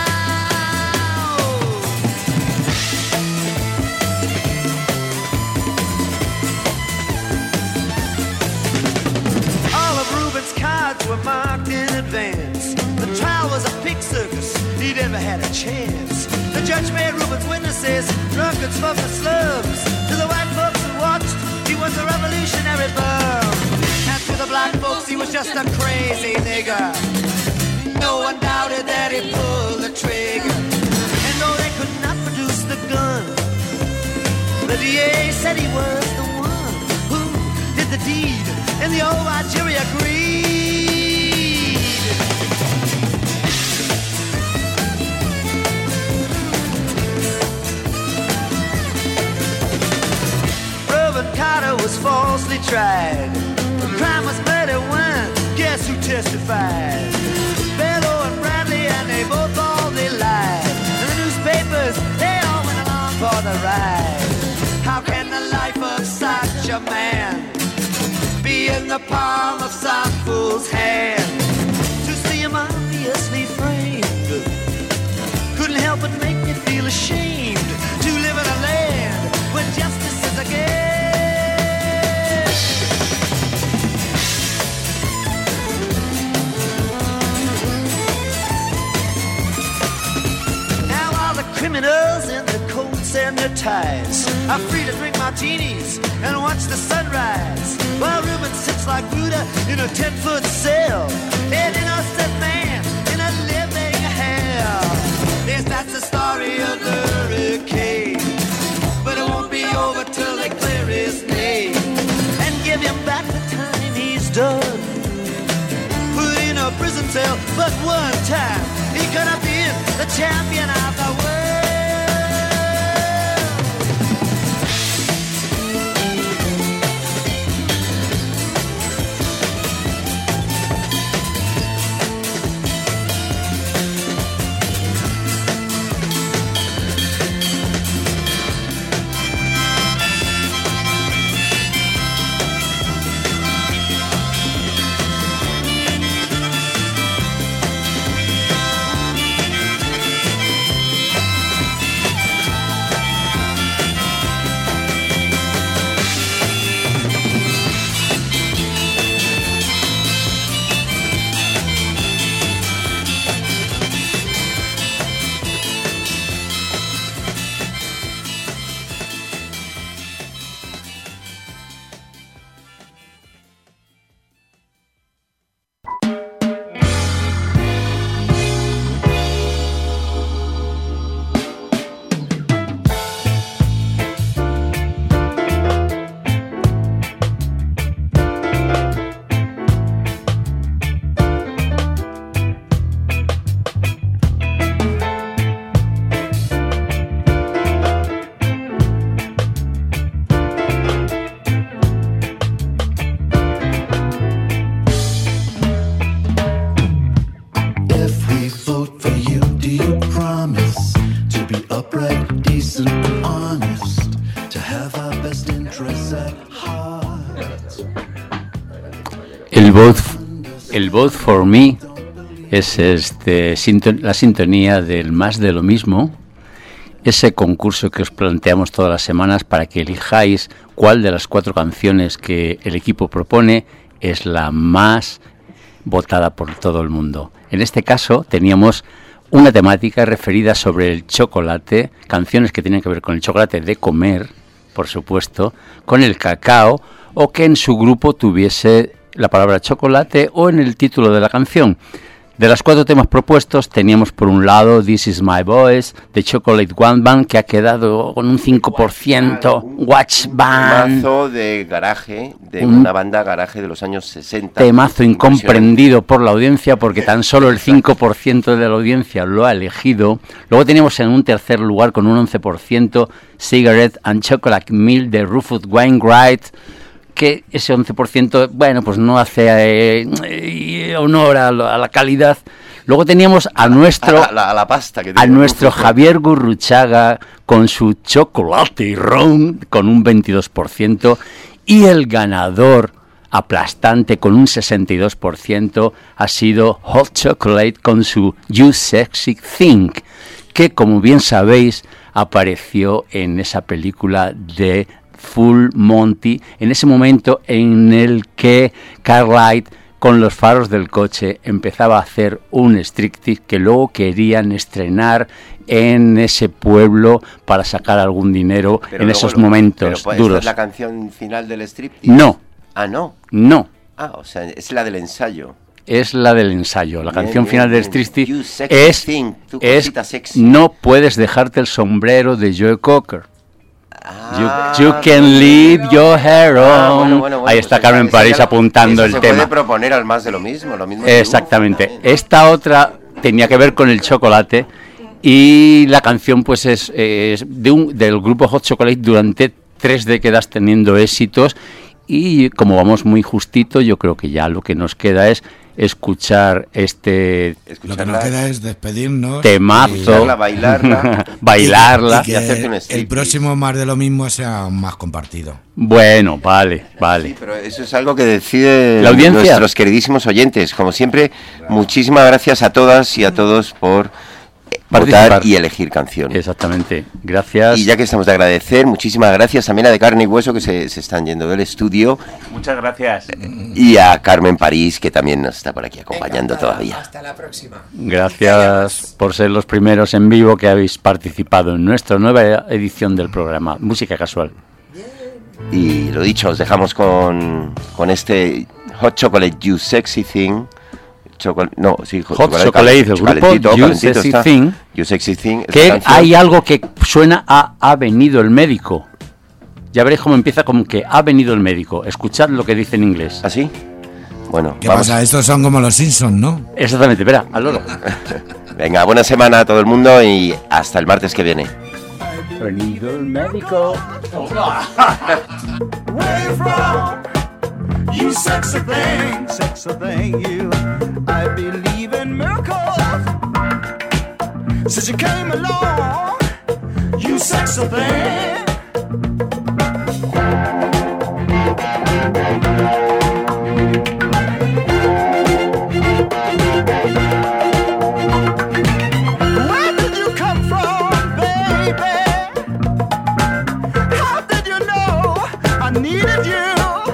All of Ruben's cards were marked in advance. The trial was a pig circus, he never had a chance. The judge made Ruben's witnesses drunkards from the slums. To the white folks who watched, he was a revolutionary bum. And to the black folks, he was just a crazy nigger. No one doubted that he pulled the trigger. And though they could not produce the gun, the DA said he was the one who did the deed, and the old white jury agreed. Carter was falsely tried. The crime was murder when, guess who testified? Bello and Bradley, and they both all they lied. And the newspapers, they all went along for the ride. How can the life of such a man be in the palm of some fool's hand? To see him obviously framed couldn't help but make me feel ashamed to live in a land where justice is a game. Criminals in their coats and their ties are free to drink martinis and watch the sunrise, while Ruben sits like Buddha in a 10-foot cell, an innocent man in a living hell. Yes, that's the story of the hurricane, but it won't be over till they clear his name and give him back the time he's done. Put in a prison cell, but one time he could have been the champion of the world. have our best interests at heart. El Vote for Me es la sintonía del Más de lo Mismo, ese concurso que os planteamos todas las semanas para que elijáis cuál de las 4 canciones que el equipo propone es la más votada por todo el mundo. En este caso teníamos una temática referida sobre el chocolate, canciones que tenían que ver con el chocolate de comer, por supuesto, con el cacao, o que en su grupo tuviese la palabra chocolate o en el título de la canción. De los 4 temas propuestos teníamos por un lado This Is My Voice de Chocolate One Band, que ha quedado con un 5%, Watch Band, un mazo de garaje, de una banda garaje de los años 60. Temazo incomprendido por la audiencia porque tan solo el 5% de la audiencia lo ha elegido. Luego teníamos en un tercer lugar con un 11% Cigarette and Chocolate Milk de Rufus Wainwright, que ese 11%, bueno, pues no hace honor a la calidad. Luego teníamos a nuestro a la pasta que a nuestro Javier Gurruchaga con su chocolate y ron con un 22%, y el ganador aplastante con un 62% ha sido Hot Chocolate con su You Sexy Thing, que como bien sabéis apareció en esa película de Full Monty, en ese momento en el que Cartwright con los faros del coche empezaba a hacer un striptease que luego querían estrenar en ese pueblo para sacar algún dinero en esos momentos duros. ¿Es la canción final del striptease? No. Ah, no. No. Ah, o sea, es la del ensayo. Es la del ensayo. La canción final del striptease es No puedes dejarte el sombrero de Joe Cocker. You can leave your hair on. Bueno, ahí está Carmen París apuntando el tema. Se puede proponer al Más de lo Mismo. Exactamente. Esta otra tenía que ver con el chocolate, y la canción pues es del grupo Hot Chocolate durante 3 décadas teniendo éxitos, y como vamos muy justito, yo creo que ya lo que nos queda es escuchar lo que nos queda es despedirnos, temazo, bailarla y que el próximo Más de lo Mismo sea más compartido. Bueno, vale. Sí, pero eso es algo que decide la audiencia. Nuestros queridísimos oyentes. Como siempre, muchísimas gracias a todas y a todos por votar y elegir canción. Exactamente, gracias. Y ya que estamos de agradecer, muchísimas gracias también a De Carne y Hueso, que se están yendo del estudio. Muchas gracias. Y a Carmen París, que también nos está por aquí acompañando todavía. Hasta la próxima. Gracias por ser los primeros en vivo que habéis participado en nuestra nueva edición del programa Música Casual. Y lo dicho, os dejamos con este Hot Chocolate You Sexy Thing. Hot Chocolate, el grupo You Sexy Thing. You Sexy Thing. Que hay algo que suena a Ha venido el médico. Ya veréis cómo empieza como que ha venido el médico. Escuchad lo que dice en inglés. ¿Ah, sí? Bueno, ¿qué pasa? Estos son como los Simpsons, ¿no? Exactamente, espera, al loro. Venga, buena semana a todo el mundo y hasta el martes que viene. Ha venido el médico. You sexy thing, you. I believe in miracles. Since you came along, you sexy thing. Where did you come from, baby? How did you know I needed you?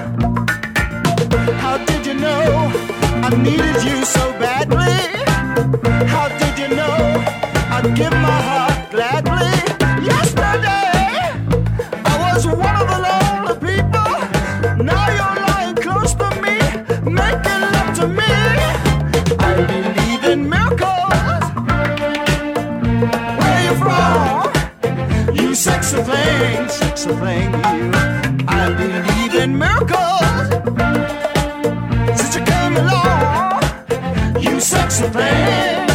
I needed you so badly. How did you know I'd give my heart gladly? Yesterday I was one of the lonely people. Now you're lying close to me, making love to me. I believe in miracles. Where you from? You sexy thing, you. I believe in miracles. You sexy thing.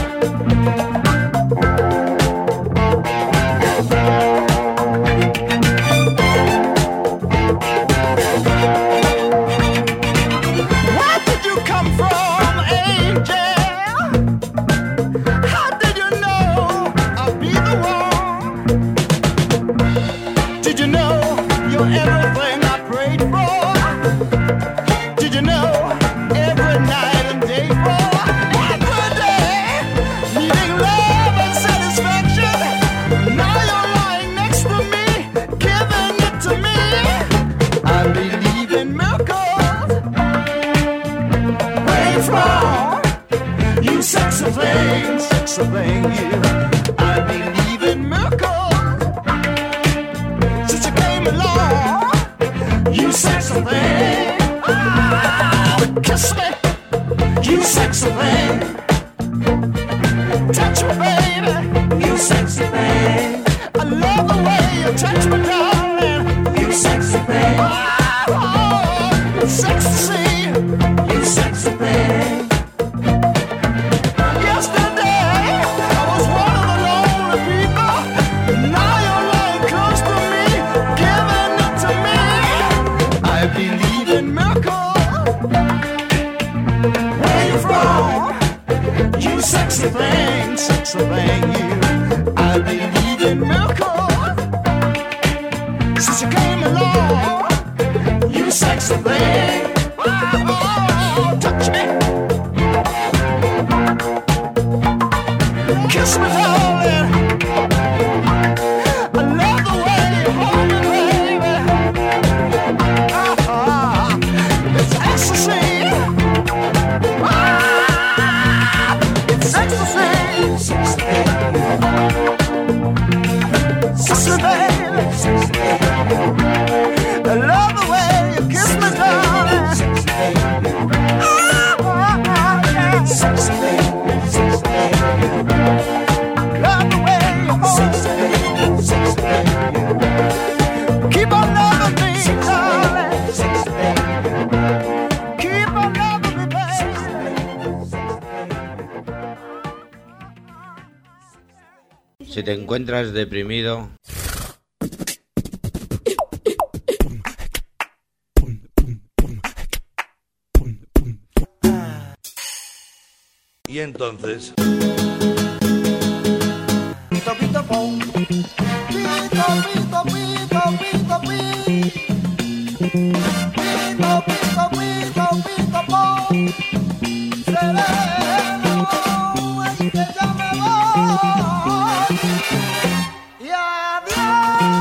Where did you come from, angel? How did you know I'd be the one? Did you know You're everything I prayed for. Did you know? Every night and day for every day, needing love and satisfaction. Now you're lying next to me, giving it to me. I believe in miracles. Where you from? You sexy thing, you. I believe in miracles. Since you came along, you sexy thing. Kiss me, you sexy thing. Touch me, baby, you sexy thing. I love the way you touch me, darling, you sexy thing. Oh, sexy, you sexy thing. Yesterday, I was one of the lonely people. Now you're lying close to me, giving it to me. I believe in miracles. You sexy thing, you. I believe in miracles. Since you came along, you sexy thing. Oh, touch me, kiss me, darling. I love the way you hold me, baby. It's ecstasy. I love the way you kiss me, darling. Love the way you hold me. Keep on loving me, darling. Keep on loving me, baby. Si te encuentras deprimido, y entonces pito pito pom, pito pito pito pito pi, pito pito pito pito pom, sereno es que ya me voy y adiós.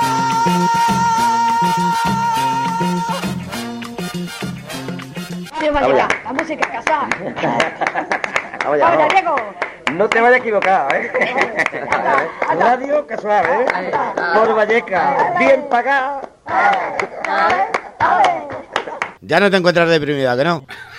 La música casada. Vamos Hola, Diego. No te vayas a equivocar, ¿eh? Radio casual, ¿eh? Por Valleca, bien pagada. ya no te encuentras deprimida, ¿que no?